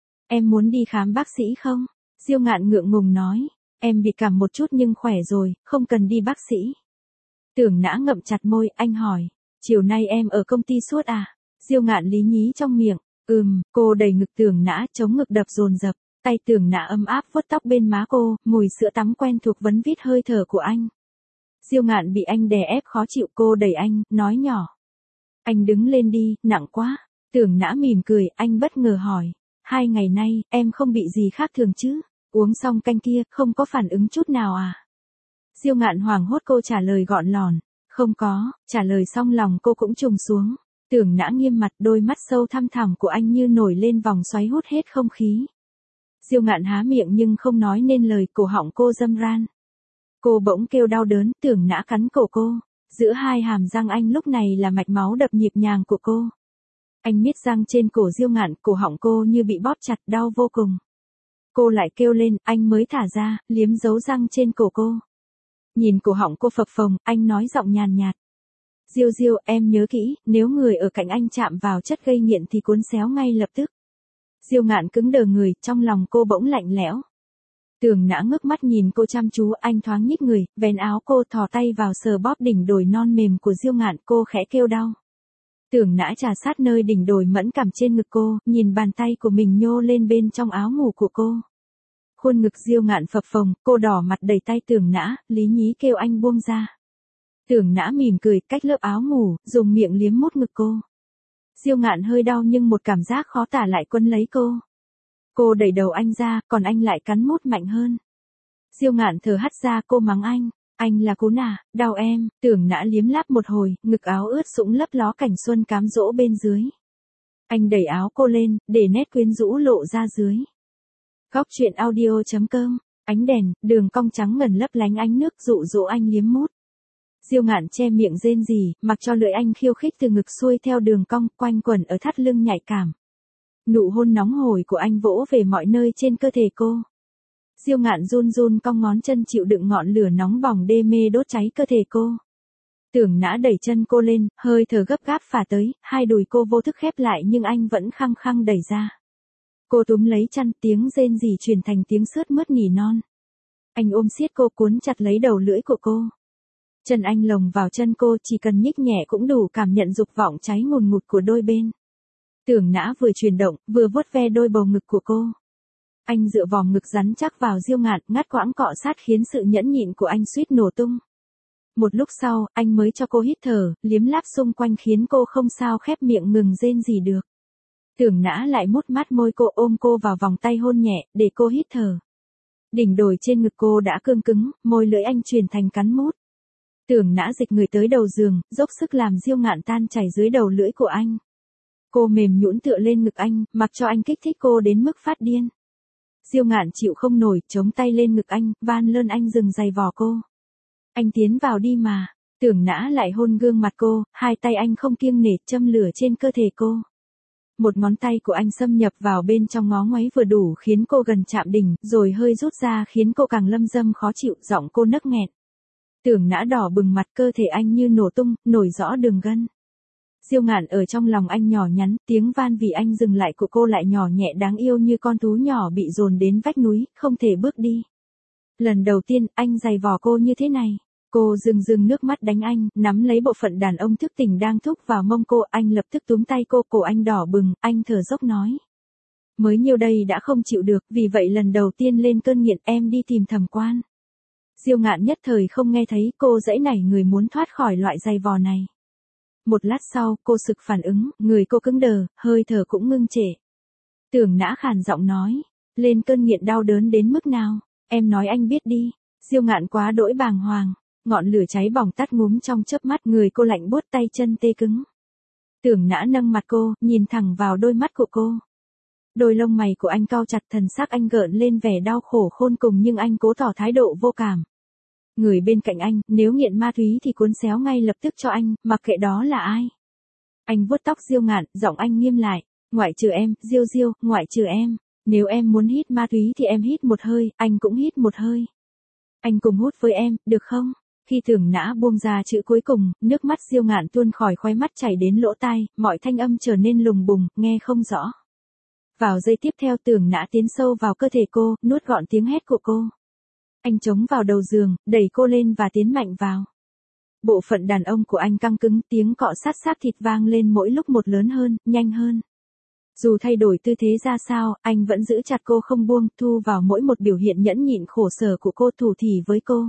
Em muốn đi khám bác sĩ không? Diêu Ngạn ngượng ngùng nói. Em bị cảm một chút nhưng khỏe rồi, không cần đi bác sĩ. Tưởng Nã ngậm chặt môi, anh hỏi. Chiều nay em ở công ty suốt à? Diêu Ngạn lý nhí trong miệng. Ừm, cô đẩy ngực Tưởng Nã, chống ngực đập dồn dập, tay Tưởng Nã ấm áp vuốt tóc bên má cô, mùi sữa tắm quen thuộc vấn vít hơi thở của anh. Diêu Ngạn bị anh đè ép khó chịu, cô đẩy anh, nói nhỏ. Anh đứng lên đi, nặng quá. Tưởng Nã mỉm cười, anh bất ngờ hỏi. Hai ngày nay, em không bị gì khác thường chứ? Uống xong canh kia, không có phản ứng chút nào à? Diêu Ngạn hoảng hốt, cô trả lời gọn lòn. Không có, trả lời xong lòng cô cũng trùng xuống. Tưởng Nã nghiêm mặt, đôi mắt sâu thăm thẳm của anh như nổi lên vòng xoáy hút hết không khí. Diêu Ngạn há miệng nhưng không nói nên lời, cổ họng cô râm ran. Cô bỗng kêu đau đớn, Tưởng Nã cắn cổ cô. Giữa hai hàm răng anh lúc này là mạch máu đập nhịp nhàng của cô. Anh miết răng trên cổ Diêu Ngạn, cổ họng cô như bị bóp chặt, đau vô cùng. Cô lại kêu lên, anh mới thả ra, liếm dấu răng trên cổ cô. Nhìn cổ họng cô phập phồng, anh nói giọng nhàn nhạt. Diêu Diêu, em nhớ kỹ, nếu người ở cạnh anh chạm vào chất gây nghiện thì cuốn xéo ngay lập tức. Diêu Ngạn cứng đờ người, trong lòng cô bỗng lạnh lẽo. Tưởng Nã ngước mắt nhìn cô chăm chú, anh thoáng nhích người, vén áo cô, thò tay vào sờ bóp đỉnh đồi non mềm của Diêu Ngạn, cô khẽ kêu đau. Tưởng Nã trà sát nơi đỉnh đồi mẫn cảm trên ngực cô, nhìn bàn tay của mình nhô lên bên trong áo ngủ của cô. Khuôn ngực Diêu Ngạn phập phồng, cô đỏ mặt đẩy tay Tưởng Nã, lý nhí kêu anh buông ra. Tưởng Nã mỉm cười, cách lớp áo ngủ, dùng miệng liếm mút ngực cô. Diêu Ngạn hơi đau nhưng một cảm giác khó tả lại quấn lấy cô. Cô đẩy đầu anh ra, còn anh lại cắn mút mạnh hơn. Diêu Ngạn thở hắt ra, cô mắng anh. Anh là cú nà, đau em. Tưởng Nã liếm láp một hồi, ngực áo ướt sũng lấp ló cảnh xuân cám dỗ bên dưới. Anh đẩy áo cô lên, để nét quyến rũ lộ ra dưới. Góc truyện audio chấm com, ánh đèn, đường cong trắng ngần lấp lánh ánh nước dụ dỗ anh liếm mút. Diêu Ngạn che miệng rên rỉ, mặc cho lưỡi anh khiêu khích từ ngực xuôi theo đường cong, quanh quẩn ở thắt lưng nhạy cảm. Nụ hôn nóng hổi của anh vỗ về mọi nơi trên cơ thể cô. Diêu Ngạn run run cong ngón chân chịu đựng ngọn lửa nóng bỏng đê mê đốt cháy cơ thể cô. Tưởng Nã đẩy chân cô lên, hơi thở gấp gáp phả tới, hai đùi cô vô thức khép lại nhưng anh vẫn khăng khăng đẩy ra. Cô túm lấy chăn, tiếng rên rỉ chuyển thành tiếng sướt mướt nỉ non. Anh ôm siết cô, cuốn chặt lấy đầu lưỡi của cô. Chân anh lồng vào chân cô, chỉ cần nhích nhẹ cũng đủ cảm nhận dục vọng cháy ngùn ngụt của đôi bên. Tưởng Nã vừa chuyển động, vừa vuốt ve đôi bầu ngực của cô. Anh dựa vòng ngực rắn chắc vào Diêu Ngạn, ngắt quãng cọ sát khiến sự nhẫn nhịn của anh suýt nổ tung. Một lúc sau, anh mới cho cô hít thở, liếm láp xung quanh khiến cô không sao khép miệng ngừng rên gì được. Tưởng Nã lại mút mát môi cô, ôm cô vào vòng tay hôn nhẹ, để cô hít thở. Đỉnh đồi trên ngực cô đã cương cứng, môi lưỡi anh chuyển thành cắn mút. Tưởng Nã dịch người tới đầu giường, dốc sức làm Diêu Ngạn tan chảy dưới đầu lưỡi của anh. Cô mềm nhũn tựa lên ngực anh, mặc cho anh kích thích cô đến mức phát điên. Diêu Ngạn chịu không nổi, chống tay lên ngực anh, van lơn anh dừng giày vò cô. Anh tiến vào đi mà. Tưởng Nã lại hôn gương mặt cô, hai tay anh không kiêng nể châm lửa trên cơ thể cô. Một ngón tay của anh xâm nhập vào bên trong ngó ngoáy vừa đủ khiến cô gần chạm đỉnh, rồi hơi rút ra khiến cô càng lâm dâm khó chịu, giọng cô nấc nghẹn. Tưởng Nã đỏ bừng mặt, cơ thể anh như nổ tung, nổi rõ đường gân. Diêu Ngạn ở trong lòng anh nhỏ nhắn, tiếng van vì anh dừng lại của cô lại nhỏ nhẹ đáng yêu như con thú nhỏ bị dồn đến vách núi, không thể bước đi. Lần đầu tiên, anh giày vò cô như thế này. Cô rưng rưng nước mắt đánh anh, nắm lấy bộ phận đàn ông thức tỉnh đang thúc vào mông cô, anh lập tức túm tay cô, cổ anh đỏ bừng, anh thở dốc nói. Mới nhiêu đây đã không chịu được, vì vậy lần đầu tiên lên cơn nghiện em đi tìm Thẩm Quan. Diêu Ngạn nhất thời không nghe thấy, cô giãy nảy người muốn thoát khỏi loại giày vò này. Một lát sau, cô sực phản ứng, người cô cứng đờ, hơi thở cũng ngưng trệ. Tưởng Nã khàn giọng nói, lên cơn nghiện đau đớn đến mức nào, em nói anh biết đi. Diêu Ngạn quá đỗi bàng hoàng, ngọn lửa cháy bỏng tắt ngúm trong chớp mắt, người cô lạnh buốt, tay chân tê cứng. Tưởng Nã nâng mặt cô, nhìn thẳng vào đôi mắt của cô. Đôi lông mày của anh cau chặt, thần sắc anh gợn lên vẻ đau khổ khôn cùng nhưng anh cố tỏ thái độ vô cảm. Người bên cạnh anh, nếu nghiện ma túy thì cuốn xéo ngay lập tức cho anh, mặc kệ đó là ai. Anh vuốt tóc Diêu Ngạn, giọng anh nghiêm lại, ngoại trừ em, Diêu Diêu, ngoại trừ em. Nếu em muốn hít ma túy thì em hít một hơi, anh cũng hít một hơi. Anh cùng hút với em, được không? Khi Tưởng Nã buông ra chữ cuối cùng, nước mắt Diêu Ngạn tuôn khỏi khóe mắt chảy đến lỗ tai, mọi thanh âm trở nên lùng bùng, nghe không rõ. Vào giây tiếp theo Tưởng Nã tiến sâu vào cơ thể cô, nuốt gọn tiếng hét của cô. Anh chống vào đầu giường, đẩy cô lên và tiến mạnh vào. Bộ phận đàn ông của anh căng cứng, tiếng cọ sát xác thịt vang lên mỗi lúc một lớn hơn, nhanh hơn. Dù thay đổi tư thế ra sao, anh vẫn giữ chặt cô không buông, thu vào mỗi một biểu hiện nhẫn nhịn khổ sở của cô, thủ thỉ với cô.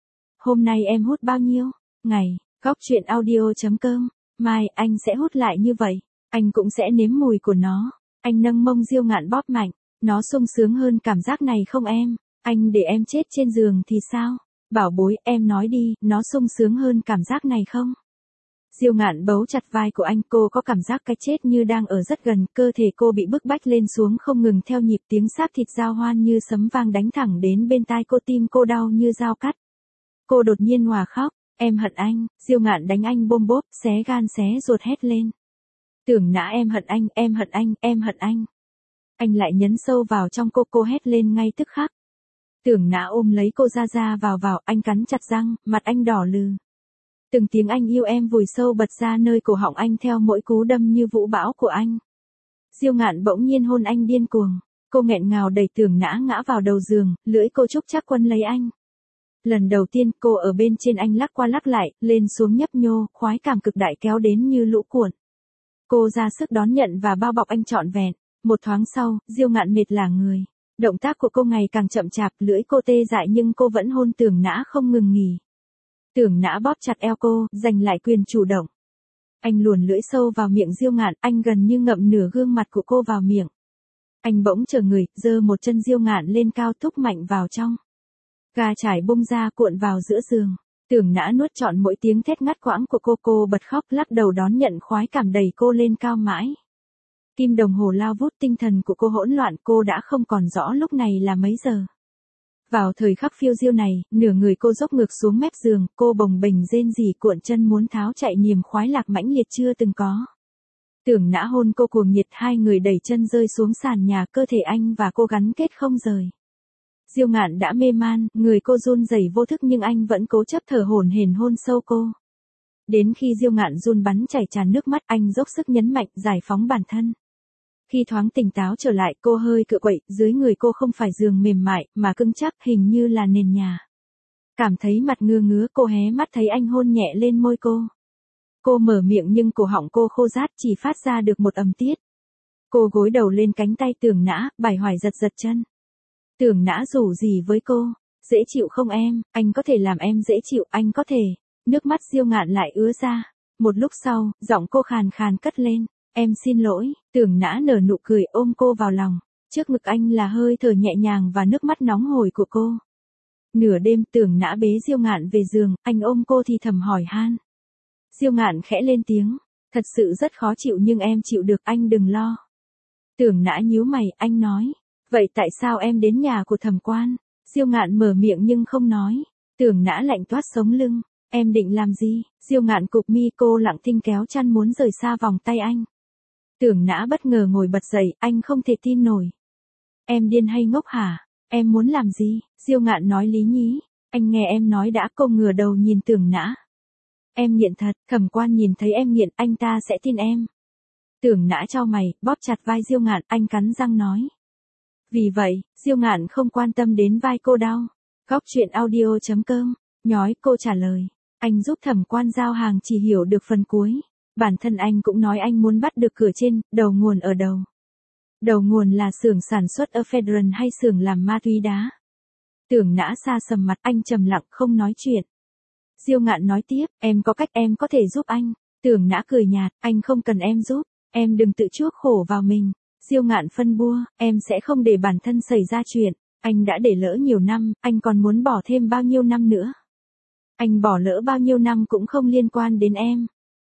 Hôm nay em hút bao nhiêu? Ngày, góc truyện audio chấm com, mai anh sẽ hút lại như vậy. Anh cũng sẽ nếm mùi của nó. Anh nâng mông Diêu Ngạn bóp mạnh. Nó sung sướng hơn cảm giác này không em? Anh để em chết trên giường thì sao? Bảo bối, em nói đi, nó sung sướng hơn cảm giác này không? Diêu Ngạn bấu chặt vai của anh, cô có cảm giác cái chết như đang ở rất gần, cơ thể cô bị bức bách lên xuống không ngừng theo nhịp, tiếng xác thịt giao hoan như sấm vang đánh thẳng đến bên tai cô, tim cô đau như dao cắt. Cô đột nhiên òa khóc, em hận anh. Diêu Ngạn đánh anh bôm bốp, xé gan xé ruột hét lên. Tưởng Nã, em hận anh, em hận anh, em hận anh. Anh lại nhấn sâu vào trong cô, cô hét lên ngay tức khắc. Tưởng Nã ôm lấy cô ra ra vào vào, anh cắn chặt răng, mặt anh đỏ lừ. Từng tiếng anh yêu em vùi sâu bật ra nơi cổ họng anh theo mỗi cú đâm như vũ bão của anh. Diêu Ngạn bỗng nhiên hôn anh điên cuồng. Cô nghẹn ngào đẩy Tưởng Nã ngã vào đầu giường, lưỡi cô trúc chắc quấn lấy anh. Lần đầu tiên cô ở bên trên anh lắc qua lắc lại, lên xuống nhấp nhô, khoái cảm cực đại kéo đến như lũ cuộn. Cô ra sức đón nhận và bao bọc anh trọn vẹn. Một thoáng sau, Diêu Ngạn mệt lả người. Động tác của cô ngày càng chậm chạp, lưỡi cô tê dại nhưng cô vẫn hôn Tưởng Nã không ngừng nghỉ. Tưởng Nã bóp chặt eo cô, giành lại quyền chủ động. Anh luồn lưỡi sâu vào miệng Diêu Ngạn, anh gần như ngậm nửa gương mặt của cô vào miệng. Anh bỗng trở người, giơ một chân Diêu Ngạn lên cao, thúc mạnh vào trong. Ga trải bung ra cuộn vào giữa giường. Tưởng Nã nuốt trọn mỗi tiếng thét ngắt quãng của cô, cô bật khóc lắc đầu đón nhận khoái cảm đẩy cô lên cao mãi. Kim đồng hồ lao vút, tinh thần của cô hỗn loạn, cô đã không còn rõ lúc này là mấy giờ. Vào thời khắc phiêu diêu này, nửa người cô dốc ngược xuống mép giường, cô bồng bềnh rên rỉ cuộn chân muốn tháo chạy, niềm khoái lạc mãnh liệt chưa từng có. Tưởng Nã hôn cô cuồng nhiệt, hai người đẩy chân rơi xuống sàn nhà, cơ thể anh và cô gắn kết không rời. Diêu Ngạn đã mê man, người cô run rẩy vô thức nhưng anh vẫn cố chấp thở hổn hển hôn sâu cô. Đến khi Diêu Ngạn run bắn chảy tràn nước mắt, anh dốc sức nhấn mạnh, giải phóng bản thân. Khi thoáng tỉnh táo trở lại, cô hơi cựa quậy, dưới người cô không phải giường mềm mại, mà cứng chắc, hình như là nền nhà. Cảm thấy mặt ngứa ngứa, cô hé mắt thấy anh hôn nhẹ lên môi cô. Cô mở miệng nhưng cổ họng cô khô rát, chỉ phát ra được một âm tiết. Cô gối đầu lên cánh tay Tưởng Nã, bài hoài giật giật chân. Tưởng Nã rủ gì với cô, dễ chịu không em, anh có thể làm em dễ chịu, anh có thể. Nước mắt Diêu Ngạn lại ứa ra. Một lúc sau, giọng cô khàn khàn cất lên, em xin lỗi. Tưởng Nã nở nụ cười ôm cô vào lòng. Trước ngực anh là hơi thở nhẹ nhàng và nước mắt nóng hổi của cô. Nửa đêm Tưởng Nã bế Diêu Ngạn về giường, anh ôm cô thì thầm hỏi han. Diêu Ngạn khẽ lên tiếng, thật sự rất khó chịu nhưng em chịu được, anh đừng lo. Tưởng Nã nhíu mày, anh nói, vậy tại sao em đến nhà của Thẩm Quan? Diêu Ngạn mở miệng nhưng không nói. Tưởng Nã lạnh toát sống lưng, em định làm gì? Diêu Ngạn cụp mi, cô lặng thinh kéo chăn muốn rời xa vòng tay anh. Tưởng Nã bất ngờ ngồi bật dậy, anh không thể tin nổi. Em điên hay ngốc hả? Em muốn làm gì? Diêu Ngạn nói lý nhí. Anh nghe em nói đã. Cô ngửa đầu nhìn Tưởng Nã. Em nghiện thật, Thẩm Quan nhìn thấy em nghiện, anh ta sẽ tin em. Tưởng Nã chau mày, bóp chặt vai Diêu Ngạn, anh cắn răng nói. Vì vậy, Diêu Ngạn không quan tâm đến vai cô đau. Góc truyện audio chấm com, nhói cô trả lời. Anh giúp Thẩm Quan giao hàng chỉ hiểu được phần cuối. Bản thân anh cũng nói anh muốn bắt được cửa trên, đầu nguồn ở đầu. Đầu nguồn là xưởng sản xuất ở Federal hay xưởng làm ma túy đá? Tưởng Nã xa sầm mặt, anh trầm lặng không nói chuyện. Diêu Ngạn nói tiếp, em có cách, em có thể giúp anh. Tưởng Nã cười nhạt, anh không cần em giúp, em đừng tự chuốc khổ vào mình. Diêu Ngạn phân bua, em sẽ không để bản thân xảy ra chuyện. Anh đã để lỡ nhiều năm, anh còn muốn bỏ thêm bao nhiêu năm nữa? Anh bỏ lỡ bao nhiêu năm cũng không liên quan đến em.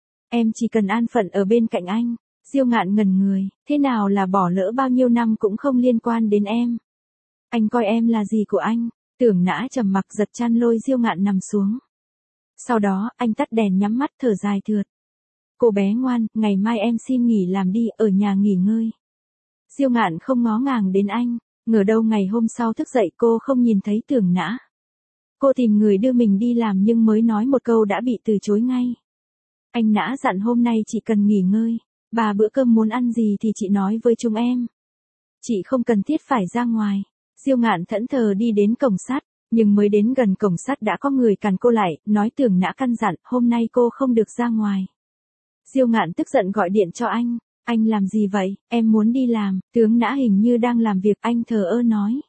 Em chỉ cần an phận ở bên cạnh anh. Diêu Ngạn ngẩn người, thế nào là bỏ lỡ bao nhiêu năm cũng không liên quan đến em? Anh coi em là gì của anh? Tưởng Nã trầm mặc giật chăn lôi Diêu Ngạn nằm xuống. Sau đó, anh tắt đèn nhắm mắt thở dài thượt. Cô bé ngoan, ngày mai em xin nghỉ làm đi, ở nhà nghỉ ngơi. Diêu Ngạn không ngó ngàng đến anh, ngờ đâu ngày hôm sau thức dậy cô không nhìn thấy Tưởng Nã. Cô tìm người đưa mình đi làm nhưng mới nói một câu đã bị từ chối ngay. Anh Nã dặn hôm nay chỉ cần nghỉ ngơi, bà bữa cơm muốn ăn gì thì chị nói với chúng em. Chị không cần thiết phải ra ngoài. Diêu Ngạn thẫn thờ đi đến cổng sắt, nhưng mới đến gần cổng sắt đã có người cản cô lại, nói Tưởng Nã căn dặn, hôm nay cô không được ra ngoài. Diêu Ngạn tức giận gọi điện cho anh, anh làm gì vậy, em muốn đi làm, Tưởng Nã hình như đang làm việc, anh thờ ơ nói.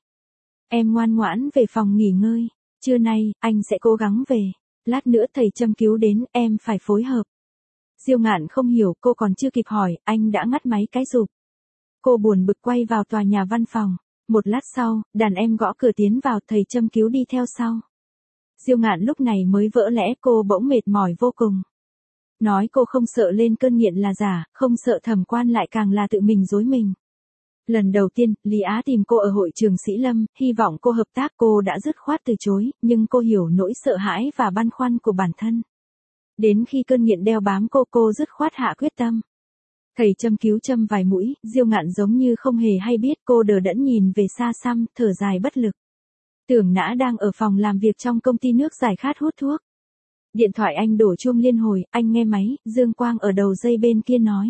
Em ngoan ngoãn về phòng nghỉ ngơi, trưa nay, anh sẽ cố gắng về, lát nữa thầy châm cứu đến, em phải phối hợp. Diêu Ngạn không hiểu, cô còn chưa kịp hỏi, anh đã ngắt máy cái rụp. Cô buồn bực quay vào tòa nhà văn phòng. Một lát sau, đàn em gõ cửa tiến vào, thầy châm cứu đi theo sau. Diêu Ngạn lúc này mới vỡ lẽ, cô bỗng mệt mỏi vô cùng. Nói cô không sợ lên cơn nghiện là giả, không sợ Thẩm Quan lại càng là tự mình dối mình. Lần đầu tiên, Lý Á tìm cô ở hội trường Sĩ Lâm, hy vọng cô hợp tác, cô đã dứt khoát từ chối, nhưng cô hiểu nỗi sợ hãi và băn khoăn của bản thân. Đến khi cơn nghiện đeo bám cô, cô dứt khoát hạ quyết tâm. Thầy châm cứu châm vài mũi, Diêu Ngạn giống như không hề hay biết, cô đờ đẫn nhìn về xa xăm, thở dài bất lực. Tưởng Nã đang ở phòng làm việc trong công ty nước giải khát hút thuốc. Điện thoại anh đổ chuông liên hồi, anh nghe máy, Dương Quang ở đầu dây bên kia nói.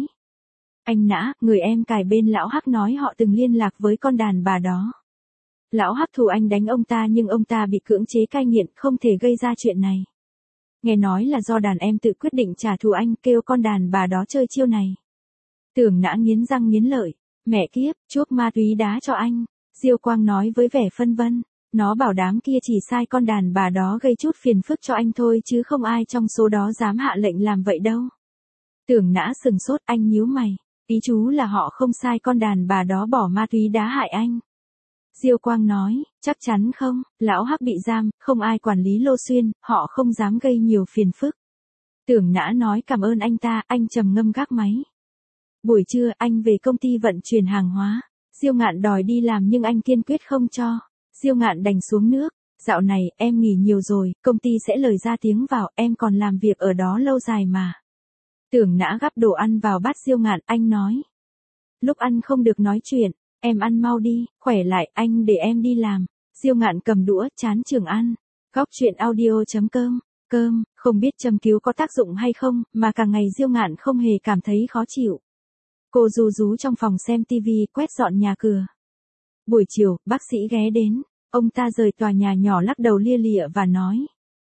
Anh Nã, người em cài bên lão Hắc nói họ từng liên lạc với con đàn bà đó. Lão Hắc thù anh đánh ông ta nhưng ông ta bị cưỡng chế cai nghiện, không thể gây ra chuyện này. Nghe nói là do đàn em tự quyết định trả thù anh, kêu con đàn bà đó chơi chiêu này. Tưởng Nã nghiến răng nghiến lợi, mẹ kiếp, chuốc ma túy đá cho anh. Diêu Quang nói với vẻ phân vân, nó bảo đám kia chỉ sai con đàn bà đó gây chút phiền phức cho anh thôi chứ không ai trong số đó dám hạ lệnh làm vậy đâu. Tưởng Nã sừng sốt, anh nhíu mày, ý chú là họ không sai con đàn bà đó bỏ ma túy đá hại anh. Diêu Quang nói, chắc chắn không, lão Hắc bị giam, không ai quản lý Lô Xuyên, họ không dám gây nhiều phiền phức. Tưởng Nã nói cảm ơn anh ta, anh trầm ngâm gác máy. Buổi trưa, anh về công ty vận chuyển hàng hóa. Diêu Ngạn đòi đi làm nhưng anh kiên quyết không cho. Diêu Ngạn đành xuống nước. Dạo này, em nghỉ nhiều rồi, công ty sẽ lời ra tiếng vào, em còn làm việc ở đó lâu dài mà. Tưởng Nã gắp đồ ăn vào bát Diêu Ngạn, anh nói. Lúc ăn không được nói chuyện, em ăn mau đi, khỏe lại, anh để em đi làm. Diêu Ngạn cầm đũa, chán chường ăn. Góc truyện audio chấm com, cơm, không biết châm cứu có tác dụng hay không, mà cả ngày Diêu Ngạn không hề cảm thấy khó chịu. Cô ru rú trong phòng xem tivi, quét dọn nhà cửa. Buổi chiều, bác sĩ ghé đến, ông ta rời tòa nhà nhỏ lắc đầu lia lịa và nói.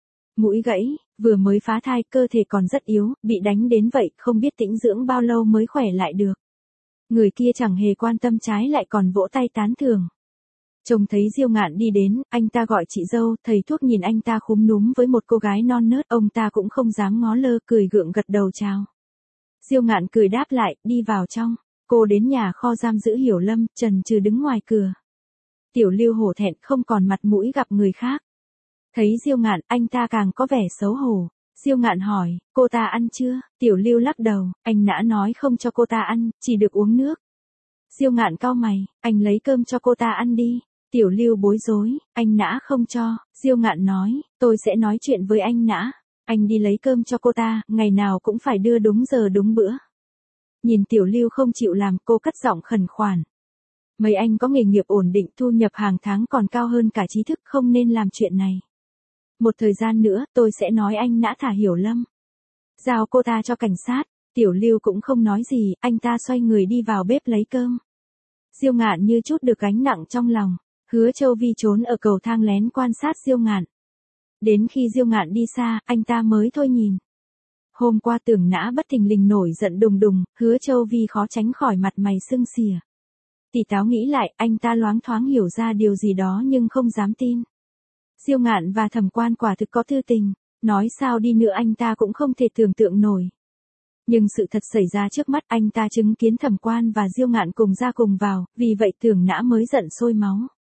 Mũi gãy, vừa mới phá thai, cơ thể còn rất yếu, bị đánh đến vậy, không biết tĩnh dưỡng bao lâu mới khỏe lại được. Người kia chẳng hề quan tâm trái lại còn vỗ tay tán thưởng. Trông thấy Diêu Ngạn đi đến, anh ta gọi chị dâu, thầy thuốc nhìn anh ta khúm núm với một cô gái non nớt, ông ta cũng không dám ngó lơ, cười gượng gật đầu chào. Diêu Ngạn cười đáp lại, đi vào trong. Cô đến nhà kho giam giữ Hiểu Lâm, chần chừ đứng ngoài cửa. Tiểu Lưu hổ thẹn không còn mặt mũi gặp người khác. Thấy Diêu Ngạn, anh ta càng có vẻ xấu hổ. Diêu Ngạn hỏi, cô ta ăn chưa? Tiểu Lưu lắc đầu, anh đã nói không cho cô ta ăn, chỉ được uống nước. Diêu Ngạn cau mày, anh lấy cơm cho cô ta ăn đi. Tiểu Lưu bối rối, anh Nã không cho. Diêu Ngạn nói, tôi sẽ nói chuyện với anh Nã. Anh đi lấy cơm cho cô ta, ngày nào cũng phải đưa đúng giờ đúng bữa. Nhìn Tiểu Lưu không chịu làm, cô cất giọng khẩn khoản. Mấy anh có nghề nghiệp ổn định, thu nhập hàng tháng còn cao hơn cả trí thức, không nên làm chuyện này. Một thời gian nữa, tôi sẽ nói anh Nã thả Hiểu Lâm. Giao cô ta cho cảnh sát. Tiểu Lưu cũng không nói gì, anh ta xoay người đi vào bếp lấy cơm. Diêu Ngạn như chút được gánh nặng trong lòng. Hứa Châu Vi trốn ở cầu thang lén quan sát Diêu Ngạn. Đến khi Diêu Ngạn đi xa, anh ta mới thôi nhìn. Hôm qua Tưởng Nã bất thình lình nổi giận đùng đùng, Hứa Châu Vi khó tránh khỏi mặt mày sưng xìa. Tỷ Táo nghĩ lại, anh ta loáng thoáng hiểu ra điều gì đó nhưng không dám tin. Diêu Ngạn và Thẩm Quan quả thực có thư tình, nói sao đi nữa anh ta cũng không thể tưởng tượng nổi. Nhưng sự thật xảy ra trước mắt, anh ta chứng kiến Thẩm Quan và Diêu Ngạn cùng ra cùng vào, vì vậy Tưởng Nã mới giận sôi máu.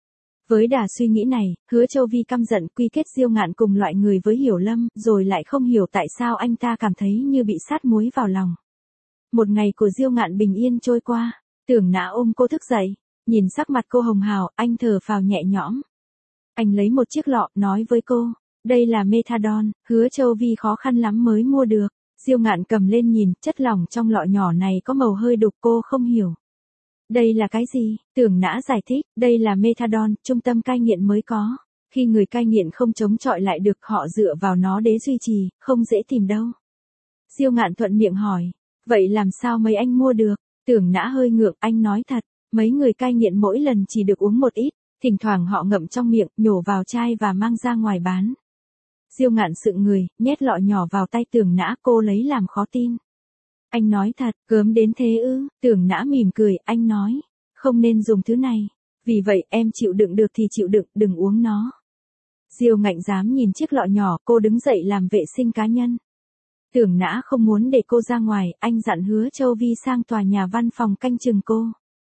Với đà suy nghĩ này, Hứa Châu Vi căm giận quy kết Diêu Ngạn cùng loại người với Hiểu Lâm, rồi lại không hiểu tại sao anh ta cảm thấy như bị sát muối vào lòng. Một ngày của Diêu Ngạn bình yên trôi qua, Tưởng Nã ôm cô thức dậy, nhìn sắc mặt cô hồng hào, anh thở phào nhẹ nhõm. Anh lấy một chiếc lọ, nói với cô, đây là methadone, Hứa Châu Vi khó khăn lắm mới mua được. Diêu Ngạn cầm lên nhìn, chất lỏng trong lọ nhỏ này có màu hơi đục, cô không hiểu. Đây là cái gì? Tưởng Nã giải thích, đây là methadone, trung tâm cai nghiện mới có. Khi người cai nghiện không chống chọi lại được, họ dựa vào nó để duy trì, không dễ tìm đâu. Diêu Ngạn thuận miệng hỏi, vậy làm sao mấy anh mua được? Tưởng Nã hơi ngượng, anh nói thật, mấy người cai nghiện mỗi lần chỉ được uống một ít, thỉnh thoảng họ ngậm trong miệng, nhổ vào chai và mang ra ngoài bán. Diêu Ngạn sững người, nhét lọ nhỏ vào tay Tưởng Nã, cô lấy làm khó tin. Anh nói thật, gớm đến thế ư? Tưởng Nã mỉm cười, anh nói, không nên dùng thứ này. Vì vậy em chịu đựng được thì chịu đựng, đừng uống nó. Diêu Ngạnh dám nhìn chiếc lọ nhỏ, cô đứng dậy làm vệ sinh cá nhân. Tưởng Nã không muốn để cô ra ngoài, anh dặn Hứa Châu Vi sang tòa nhà văn phòng canh chừng cô.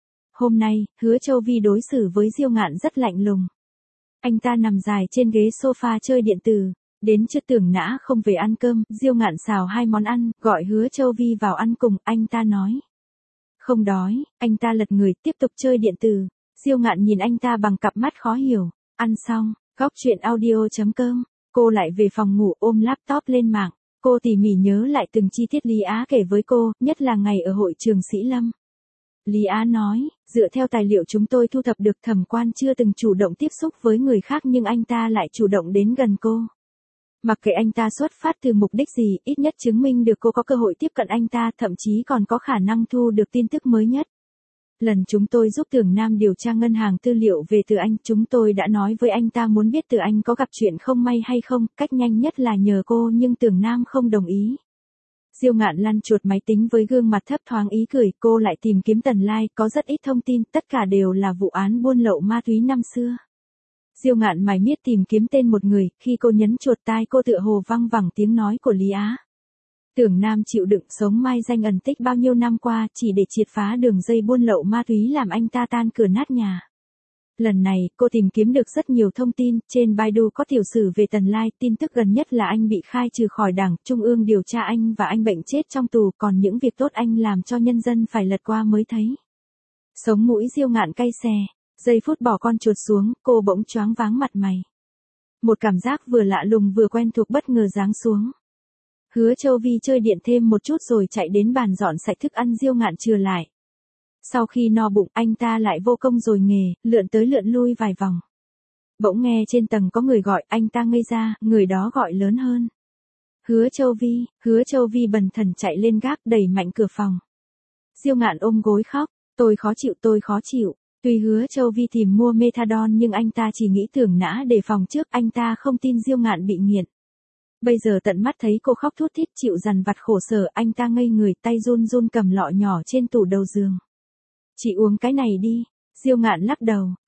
Hôm nay, Hứa Châu Vi đối xử với Diêu Ngạn rất lạnh lùng. Anh ta nằm dài trên ghế sofa chơi điện tử. Đến trưa Tưởng Nã không về ăn cơm, Diêu Ngạn xào hai món ăn, gọi Hứa Châu Vi vào ăn cùng, anh ta nói. Không đói, anh ta lật người tiếp tục chơi điện tử. Diêu Ngạn nhìn anh ta bằng cặp mắt khó hiểu. Ăn xong, góc chuyện audio chấm com, cô lại về phòng ngủ ôm laptop lên mạng. Cô tỉ mỉ nhớ lại từng chi tiết Lý Á kể với cô, nhất là ngày ở hội trường Sĩ Lâm. Lý Á nói, dựa theo tài liệu chúng tôi thu thập được, Thẩm Quan chưa từng chủ động tiếp xúc với người khác nhưng anh ta lại chủ động đến gần cô. Mặc kệ anh ta xuất phát từ mục đích gì, ít nhất chứng minh được cô có cơ hội tiếp cận anh ta, thậm chí còn có khả năng thu được tin tức mới nhất. Lần chúng tôi giúp Tưởng Nam điều tra ngân hàng tư liệu về từ anh, chúng tôi đã nói với anh ta muốn biết từ anh có gặp chuyện không may hay không, cách nhanh nhất là nhờ cô nhưng Tưởng Nam không đồng ý. Diêu Ngạn lăn chuột máy tính với gương mặt thấp thoáng ý cười, cô lại tìm kiếm Tần Lai, có rất ít thông tin, tất cả đều là vụ án buôn lậu ma túy năm xưa. Diêu Ngạn mải miết tìm kiếm tên một người, khi cô nhấn chuột tai cô tựa hồ văng vẳng tiếng nói của Lý Á. Tưởng Nam chịu đựng sống mai danh ẩn tích bao nhiêu năm qua chỉ để triệt phá đường dây buôn lậu ma túy làm anh ta tan cửa nát nhà. Lần này, cô tìm kiếm được rất nhiều thông tin, trên Baidu có tiểu sử về Tần Lai, tin tức gần nhất là anh bị khai trừ khỏi Đảng, Trung ương điều tra anh và anh bệnh chết trong tù, còn những việc tốt anh làm cho nhân dân phải lật qua mới thấy. Sống mũi Diêu Ngạn cay xè. Giây phút bỏ con chuột xuống, cô bỗng choáng váng mặt mày. Một cảm giác vừa lạ lùng vừa quen thuộc bất ngờ giáng xuống. Hứa Châu Vi chơi điện thêm một chút rồi chạy đến bàn dọn sạch thức ăn Diêu Ngạn chừa lại. Sau khi no bụng, anh ta lại vô công rồi nghề, lượn tới lượn lui vài vòng. Bỗng nghe trên tầng có người gọi, anh ta ngây ra, người đó gọi lớn hơn. Hứa Châu Vi, Hứa Châu Vi bần thần chạy lên gác đẩy mạnh cửa phòng. Diêu Ngạn ôm gối khóc, tôi khó chịu tôi khó chịu. Tuy Hứa Châu Vi tìm mua methadone nhưng anh ta chỉ nghĩ Tưởng Nã đề phòng trước, anh ta không tin Diêu Ngạn bị nghiện. Bây giờ tận mắt thấy cô khóc thút thít chịu dằn vặt khổ sở, anh ta ngây người, tay run run cầm lọ nhỏ trên tủ đầu giường. Chị uống cái này đi. Diêu Ngạn lắc đầu,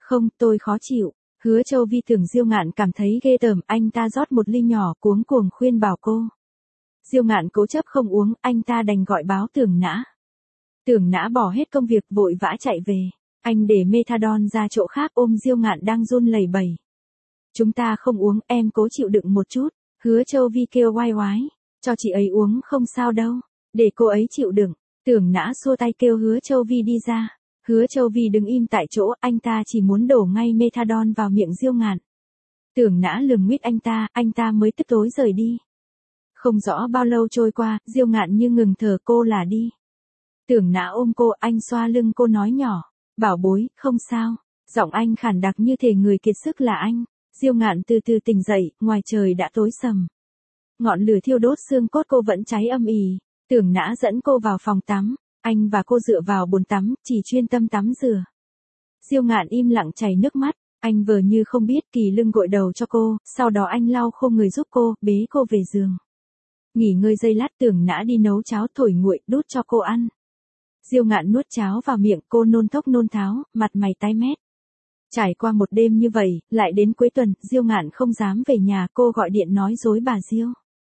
Không, tôi khó chịu. Hứa Châu Vi tưởng Diêu Ngạn cảm thấy ghê tởm, anh ta rót một ly nhỏ cuống cuồng khuyên bảo cô. Diêu Ngạn cố chấp không uống, anh ta đành gọi báo Tưởng Nã. Tưởng Nã bỏ hết công việc vội vã chạy về. Anh để methadone ra chỗ khác ôm Diêu Ngạn đang run lẩy bẩy. Chúng ta không uống, em cố chịu đựng một chút. Hứa Châu Vi kêu oai oái. Cho chị ấy uống không sao đâu. Để cô ấy chịu đựng. Tưởng Nã xua tay kêu Hứa Châu Vi đi ra. Hứa Châu Vi đứng im tại chỗ, anh ta chỉ muốn đổ ngay methadone vào miệng Diêu Ngạn. Tưởng Nã lườm nguyết anh ta, anh ta mới tức tối rời đi. Không rõ bao lâu trôi qua, Diêu Ngạn như ngừng thở, cô là đi. Tưởng Nã ôm cô, anh xoa lưng cô nói nhỏ. Bảo bối, không sao. Giọng anh khản đặc như thể người kiệt sức là anh. Diêu Ngạn từ từ tỉnh dậy, ngoài trời đã tối sầm. Ngọn lửa thiêu đốt xương cốt cô vẫn cháy âm ỉ. Tưởng Nã dẫn cô vào phòng tắm. Anh và cô dựa vào bồn tắm, chỉ chuyên tâm tắm rửa. Diêu Ngạn im lặng chảy nước mắt. Anh vờ như không biết, kỳ lưng gội đầu cho cô, sau đó anh lau khô người giúp cô, bế cô về giường. Nghỉ ngơi giây lát, Tưởng Nã đi nấu cháo thổi nguội, đút cho cô ăn. Diêu Ngạn nuốt cháo vào miệng, cô nôn thốc nôn tháo, mặt mày tái mét. Trải qua một đêm như vậy, lại đến cuối tuần, Diêu Ngạn không dám về nhà, cô gọi điện nói dối bà Diêu.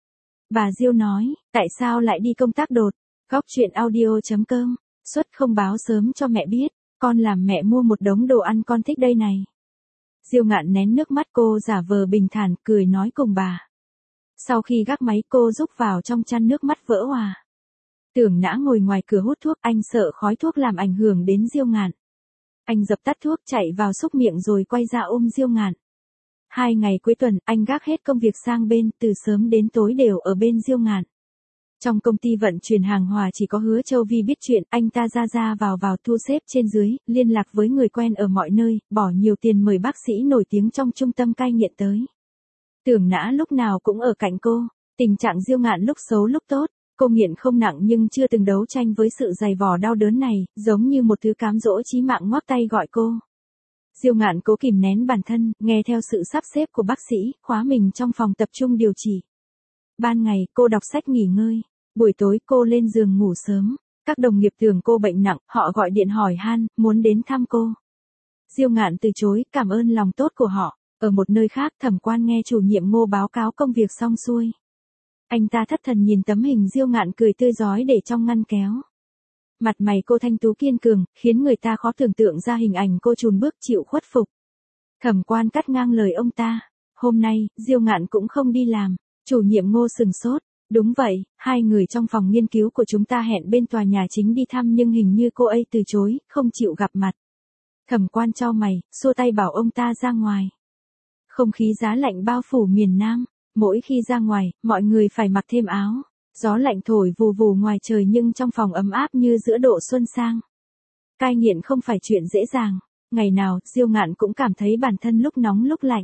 Bà Diêu nói, tại sao lại đi công tác đột? Góc truyện audio chấm com, suất không báo sớm cho mẹ biết, con làm mẹ mua một đống đồ ăn con thích đây này. Diêu Ngạn nén nước mắt, cô giả vờ bình thản, cười nói cùng bà. Sau khi gác máy, cô rúc vào trong chăn, nước mắt vỡ òa. Tưởng Nã ngồi ngoài cửa hút thuốc, anh sợ khói thuốc làm ảnh hưởng đến Diêu Ngạn. Anh dập tắt thuốc, chạy vào xúc miệng rồi quay ra ôm Diêu Ngạn. Hai ngày cuối tuần, anh gác hết công việc sang bên, từ sớm đến tối đều ở bên Diêu Ngạn. Trong công ty vận chuyển hàng hóa chỉ có Hứa Châu Vi biết chuyện, anh ta ra ra vào vào thu xếp trên dưới, liên lạc với người quen ở mọi nơi, bỏ nhiều tiền mời bác sĩ nổi tiếng trong trung tâm cai nghiện tới. Tưởng Nã lúc nào cũng ở cạnh cô, tình trạng Diêu Ngạn lúc xấu lúc tốt, cô nghiện không nặng nhưng chưa từng đấu tranh với sự dày vò đau đớn này, giống như một thứ cám dỗ chí mạng ngoắc tay gọi cô. Diêu Ngạn cố kìm nén bản thân, nghe theo sự sắp xếp của bác sĩ, khóa mình trong phòng tập trung điều trị. Ban ngày, cô đọc sách nghỉ ngơi. Buổi tối cô lên giường ngủ sớm. Các đồng nghiệp tưởng cô bệnh nặng, họ gọi điện hỏi han, muốn đến thăm cô. Diêu Ngạn từ chối, cảm ơn lòng tốt của họ. Ở một nơi khác, Thẩm Quan nghe chủ nhiệm Ngô báo cáo công việc xong xuôi. Anh ta thất thần nhìn tấm hình Diêu Ngạn cười tươi rói để trong ngăn kéo. Mặt mày cô thanh tú kiên cường, khiến người ta khó tưởng tượng ra hình ảnh cô chùn bước chịu khuất phục. Thẩm Quan cắt ngang lời ông ta. Hôm nay, Diêu Ngạn cũng không đi làm. Chủ nhiệm Ngô sừng sốt. Đúng vậy, hai người trong phòng nghiên cứu của chúng ta hẹn bên tòa nhà chính đi thăm nhưng hình như cô ấy từ chối, không chịu gặp mặt. Thẩm Quan chau mày, xua tay bảo ông ta ra ngoài. Không khí giá lạnh bao phủ miền Nam, mỗi khi ra ngoài, mọi người phải mặc thêm áo. Gió lạnh thổi vù vù ngoài trời nhưng trong phòng ấm áp như giữa độ xuân sang. Cai nghiện không phải chuyện dễ dàng, ngày nào Diêu Ngạn cũng cảm thấy bản thân lúc nóng lúc lạnh.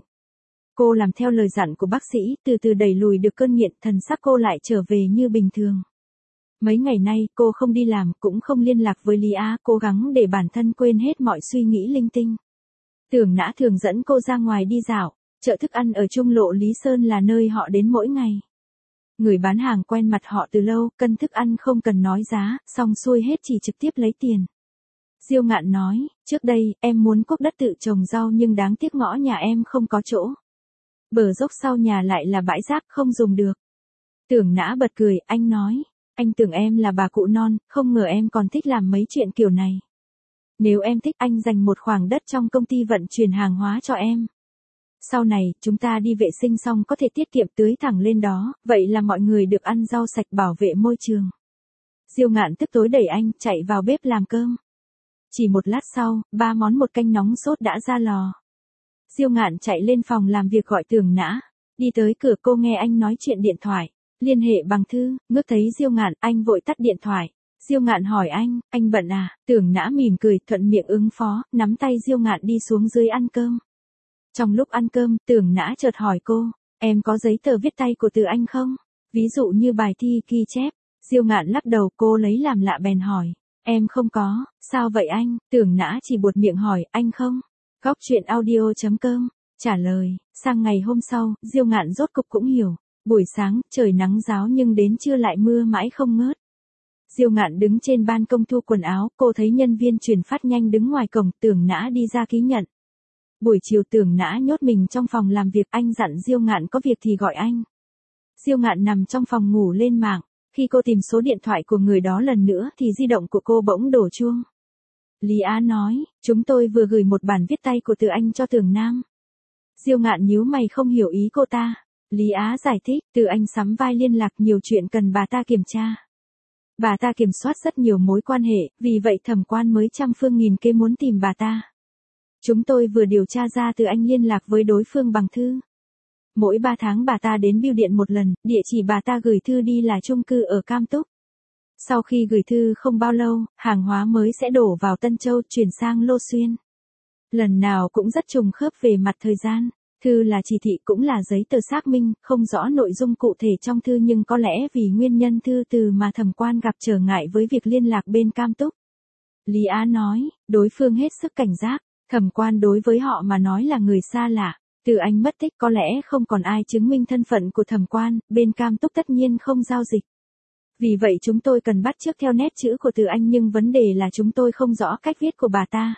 Cô làm theo lời dặn của bác sĩ, từ từ đẩy lùi được cơn nghiện, thần sắc cô lại trở về như bình thường. Mấy ngày nay, cô không đi làm, cũng không liên lạc với Lý Á, cố gắng để bản thân quên hết mọi suy nghĩ linh tinh. Tưởng Nã thường dẫn cô ra ngoài đi dạo, chợ thức ăn ở trung lộ Lý Sơn là nơi họ đến mỗi ngày. Người bán hàng quen mặt họ từ lâu, cân thức ăn không cần nói giá, xong xuôi hết chỉ trực tiếp lấy tiền. Diêu Ngạn nói, trước đây, em muốn cuốc đất tự trồng rau nhưng đáng tiếc ngõ nhà em không có chỗ. Bờ dốc sau nhà lại là bãi rác không dùng được. Tưởng Nã bật cười, anh nói, anh tưởng em là bà cụ non, không ngờ em còn thích làm mấy chuyện kiểu này. Nếu em thích anh dành một khoảng đất trong công ty vận chuyển hàng hóa cho em. Sau này, chúng ta đi vệ sinh xong có thể tiết kiệm tưới thẳng lên đó, vậy là mọi người được ăn rau sạch bảo vệ môi trường. Diêu Ngạn tức tối đẩy anh, chạy vào bếp làm cơm. Chỉ một lát sau, ba món một canh nóng sốt đã ra lò. Diêu Ngạn chạy lên phòng làm việc gọi Tưởng Nã. Đi tới cửa cô nghe anh nói chuyện điện thoại. Liên hệ bằng thư, ngước thấy Diêu Ngạn, anh vội tắt điện thoại. Diêu Ngạn hỏi anh, anh bận à? Tưởng Nã mỉm cười, thuận miệng ứng phó, nắm tay Diêu Ngạn đi xuống dưới ăn cơm. Trong lúc ăn cơm, Tưởng Nã chợt hỏi cô, em có giấy tờ viết tay của từ anh không? Ví dụ như bài thi ghi chép. Diêu Ngạn lắc đầu, cô lấy làm lạ bèn hỏi, em không có, sao vậy anh? Tưởng Nã chỉ buột miệng hỏi, anh không? Góc truyện audio chấm com, trả lời, sang ngày hôm sau, Diêu Ngạn rốt cục cũng hiểu. Buổi sáng, trời nắng ráo nhưng đến trưa lại mưa mãi không ngớt. Diêu Ngạn đứng trên ban công thu quần áo, cô thấy nhân viên chuyển phát nhanh đứng ngoài cổng, Tưởng Nã đi ra ký nhận. Buổi chiều Tưởng Nã nhốt mình trong phòng làm việc, anh dặn Diêu Ngạn có việc thì gọi anh. Diêu Ngạn nằm trong phòng ngủ lên mạng, khi cô tìm số điện thoại của người đó lần nữa thì di động của cô bỗng đổ chuông. Lý Á nói, chúng tôi vừa gửi một bản viết tay của Từ Anh cho Tưởng Nam. Diêu Ngạn nhíu mày không hiểu ý cô ta. Lý Á giải thích, Từ Anh sắm vai liên lạc, nhiều chuyện cần bà ta kiểm tra. Bà ta kiểm soát rất nhiều mối quan hệ, vì vậy thẩm quan mới trăm phương nghìn kế muốn tìm bà ta. Chúng tôi vừa điều tra ra Từ Anh liên lạc với đối phương bằng thư. Mỗi ba tháng bà ta đến bưu điện một lần, địa chỉ bà ta gửi thư đi là chung cư ở Cam Túc. Sau khi gửi thư không bao lâu, hàng hóa mới sẽ đổ vào Tân Châu chuyển sang Lô Xuyên. Lần nào cũng rất trùng khớp về mặt thời gian. Thư là chỉ thị cũng là giấy tờ xác minh, không rõ nội dung cụ thể trong thư nhưng có lẽ vì nguyên nhân thư từ mà thẩm quan gặp trở ngại với việc liên lạc bên Cam Túc. Lý Á nói, đối phương hết sức cảnh giác, thẩm quan đối với họ mà nói là người xa lạ. Từ Anh mất tích có lẽ không còn ai chứng minh thân phận của thẩm quan, bên Cam Túc tất nhiên không giao dịch. Vì vậy chúng tôi cần bắt chước theo nét chữ của Từ Anh nhưng vấn đề là chúng tôi không rõ cách viết của bà ta.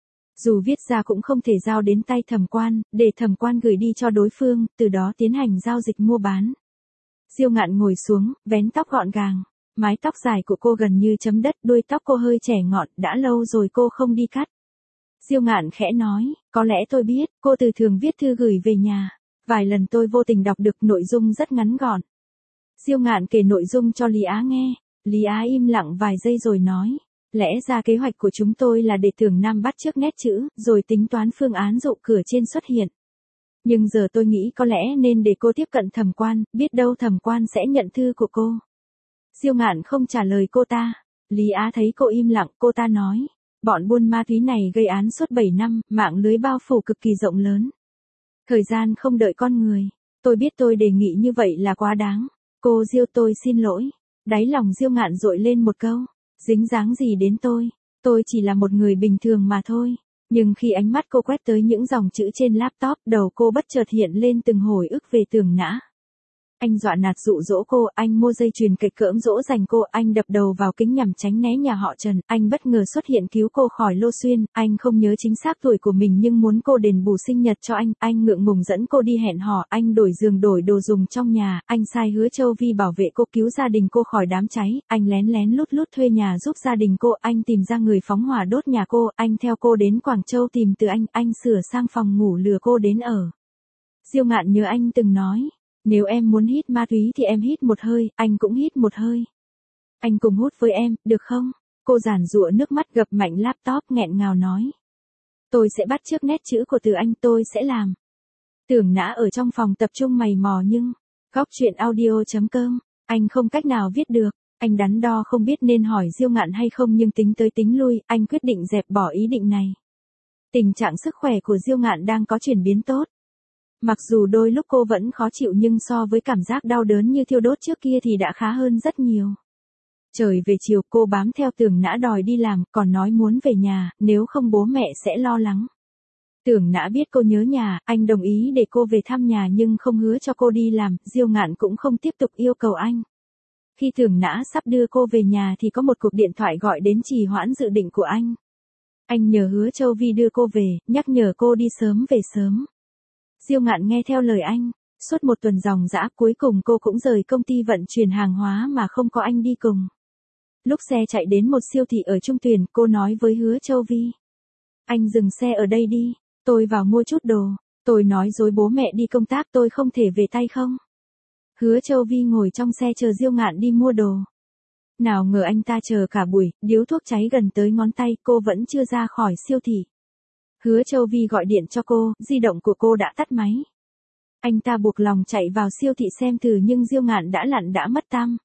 Dù viết ra cũng không thể giao đến tay thẩm quan, để thẩm quan gửi đi cho đối phương, từ đó tiến hành giao dịch mua bán. Diêu Ngạn ngồi xuống, vén tóc gọn gàng. Mái tóc dài của cô gần như chấm đất, đuôi tóc cô hơi trẻ ngọn, đã lâu rồi cô không đi cắt. Diêu Ngạn khẽ nói, có lẽ tôi biết, cô từ thường viết thư gửi về nhà. Vài lần tôi vô tình đọc được, nội dung rất ngắn gọn. Diêu Ngạn kể nội dung cho Lý Á nghe. Lý Á im lặng vài giây rồi nói. Lẽ ra kế hoạch của chúng tôi là để Tưởng Nam bắt chước nét chữ, rồi tính toán phương án dụ cửa trên xuất hiện. Nhưng giờ tôi nghĩ có lẽ nên để cô tiếp cận thẩm quan, biết đâu thẩm quan sẽ nhận thư của cô. Diêu Ngạn không trả lời cô ta. Lý Á thấy cô im lặng, cô ta nói. Bọn buôn ma túy này gây án suốt bảy năm, mạng lưới bao phủ cực kỳ rộng lớn. Thời gian không đợi con người. Tôi biết tôi đề nghị như vậy là quá đáng. Cô Diêu, tôi xin lỗi. Đáy lòng Diêu Ngạn dội lên một câu. Dính dáng gì đến tôi, tôi chỉ là một người bình thường mà thôi. Nhưng khi ánh mắt cô quét tới những dòng chữ trên laptop, đầu cô bất chợt hiện lên từng hồi ức về Tưởng Nã. Anh dọa nạt dụ dỗ cô, anh mua dây chuyền kịch cỡm dỗ dành cô, anh đập đầu vào kính nhằm tránh né nhà họ Trần, anh bất ngờ xuất hiện cứu cô khỏi Lô Xuyên, anh không nhớ chính xác tuổi của mình nhưng muốn cô đền bù sinh nhật cho anh, anh ngượng ngùng dẫn cô đi hẹn hò, anh đổi giường đổi đồ dùng trong nhà, anh sai Hứa Châu Vi bảo vệ cô, cứu gia đình cô khỏi đám cháy, anh lén lén lút lút thuê nhà giúp gia đình cô, anh tìm ra người phóng hỏa đốt nhà cô, anh theo cô đến Quảng Châu tìm Từ Anh, anh sửa sang phòng ngủ lừa cô đến ở. Diêu Ngạn nhớ anh từng nói. Nếu em muốn hít ma túy thì em hít một hơi, anh cũng hít một hơi. Anh cùng hút với em, được không? Cô giàn giụa nước mắt gập mạnh laptop nghẹn ngào nói. Tôi sẽ bắt chước nét chữ của Từ Anh, tôi sẽ làm. Tưởng Nã ở trong phòng tập trung mày mò nhưng, góc truyện audio chấm com, anh không cách nào viết được. Anh đắn đo không biết nên hỏi Diêu Ngạn hay không nhưng tính tới tính lui, anh quyết định dẹp bỏ ý định này. Tình trạng sức khỏe của Diêu Ngạn đang có chuyển biến tốt. Mặc dù đôi lúc cô vẫn khó chịu nhưng so với cảm giác đau đớn như thiêu đốt trước kia thì đã khá hơn rất nhiều. Trời về chiều cô bám theo Tưởng Nã đòi đi làm, còn nói muốn về nhà, nếu không bố mẹ sẽ lo lắng. Tưởng Nã biết cô nhớ nhà, anh đồng ý để cô về thăm nhà nhưng không hứa cho cô đi làm, Diêu Ngạn cũng không tiếp tục yêu cầu anh. Khi Tưởng Nã sắp đưa cô về nhà thì có một cuộc điện thoại gọi đến trì hoãn dự định của anh. Anh nhờ Hứa Châu Vi đưa cô về, nhắc nhở cô đi sớm về sớm. Diêu Ngạn nghe theo lời anh, suốt một tuần ròng rã cuối cùng cô cũng rời công ty vận chuyển hàng hóa mà không có anh đi cùng. Lúc xe chạy đến một siêu thị ở Trung Tuyền, cô nói với Hứa Châu Vi. Anh dừng xe ở đây đi, tôi vào mua chút đồ, tôi nói dối bố mẹ đi công tác tôi không thể về tay không. Hứa Châu Vi ngồi trong xe chờ Diêu Ngạn đi mua đồ. Nào ngờ anh ta chờ cả buổi, điếu thuốc cháy gần tới ngón tay, cô vẫn chưa ra khỏi siêu thị. Hứa Châu Vi gọi điện cho cô, di động của cô đã tắt máy. Anh ta buộc lòng chạy vào siêu thị xem thử nhưng Diêu Ngạn đã lặn đã mất tăm.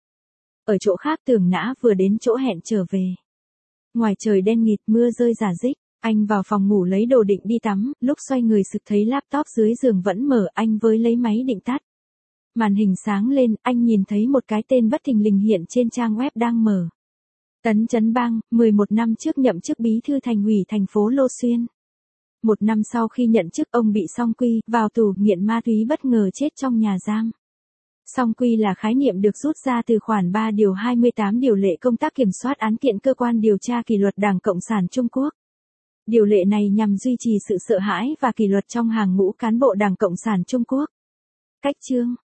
Ở chỗ khác Tưởng Nã vừa đến chỗ hẹn trở về. Ngoài trời đen nghịt mưa rơi rả rích, anh vào phòng ngủ lấy đồ định đi tắm, lúc xoay người sực thấy laptop dưới giường vẫn mở, anh với lấy máy định tắt. Màn hình sáng lên, anh nhìn thấy một cái tên bất thình lình hiện trên trang web đang mở. Tấn Chấn Bang, mười một năm trước nhậm chức bí thư thành ủy thành phố Lô Xuyên. Một năm sau khi nhận chức ông bị Song Quy, vào tù, nghiện ma túy bất ngờ chết trong nhà giam. Song Quy là khái niệm được rút ra từ khoản ba điều hai mươi tám điều lệ công tác kiểm soát án kiện cơ quan điều tra kỷ luật Đảng Cộng sản Trung Quốc. Điều lệ này nhằm duy trì sự sợ hãi và kỷ luật trong hàng ngũ cán bộ Đảng Cộng sản Trung Quốc. Cách chương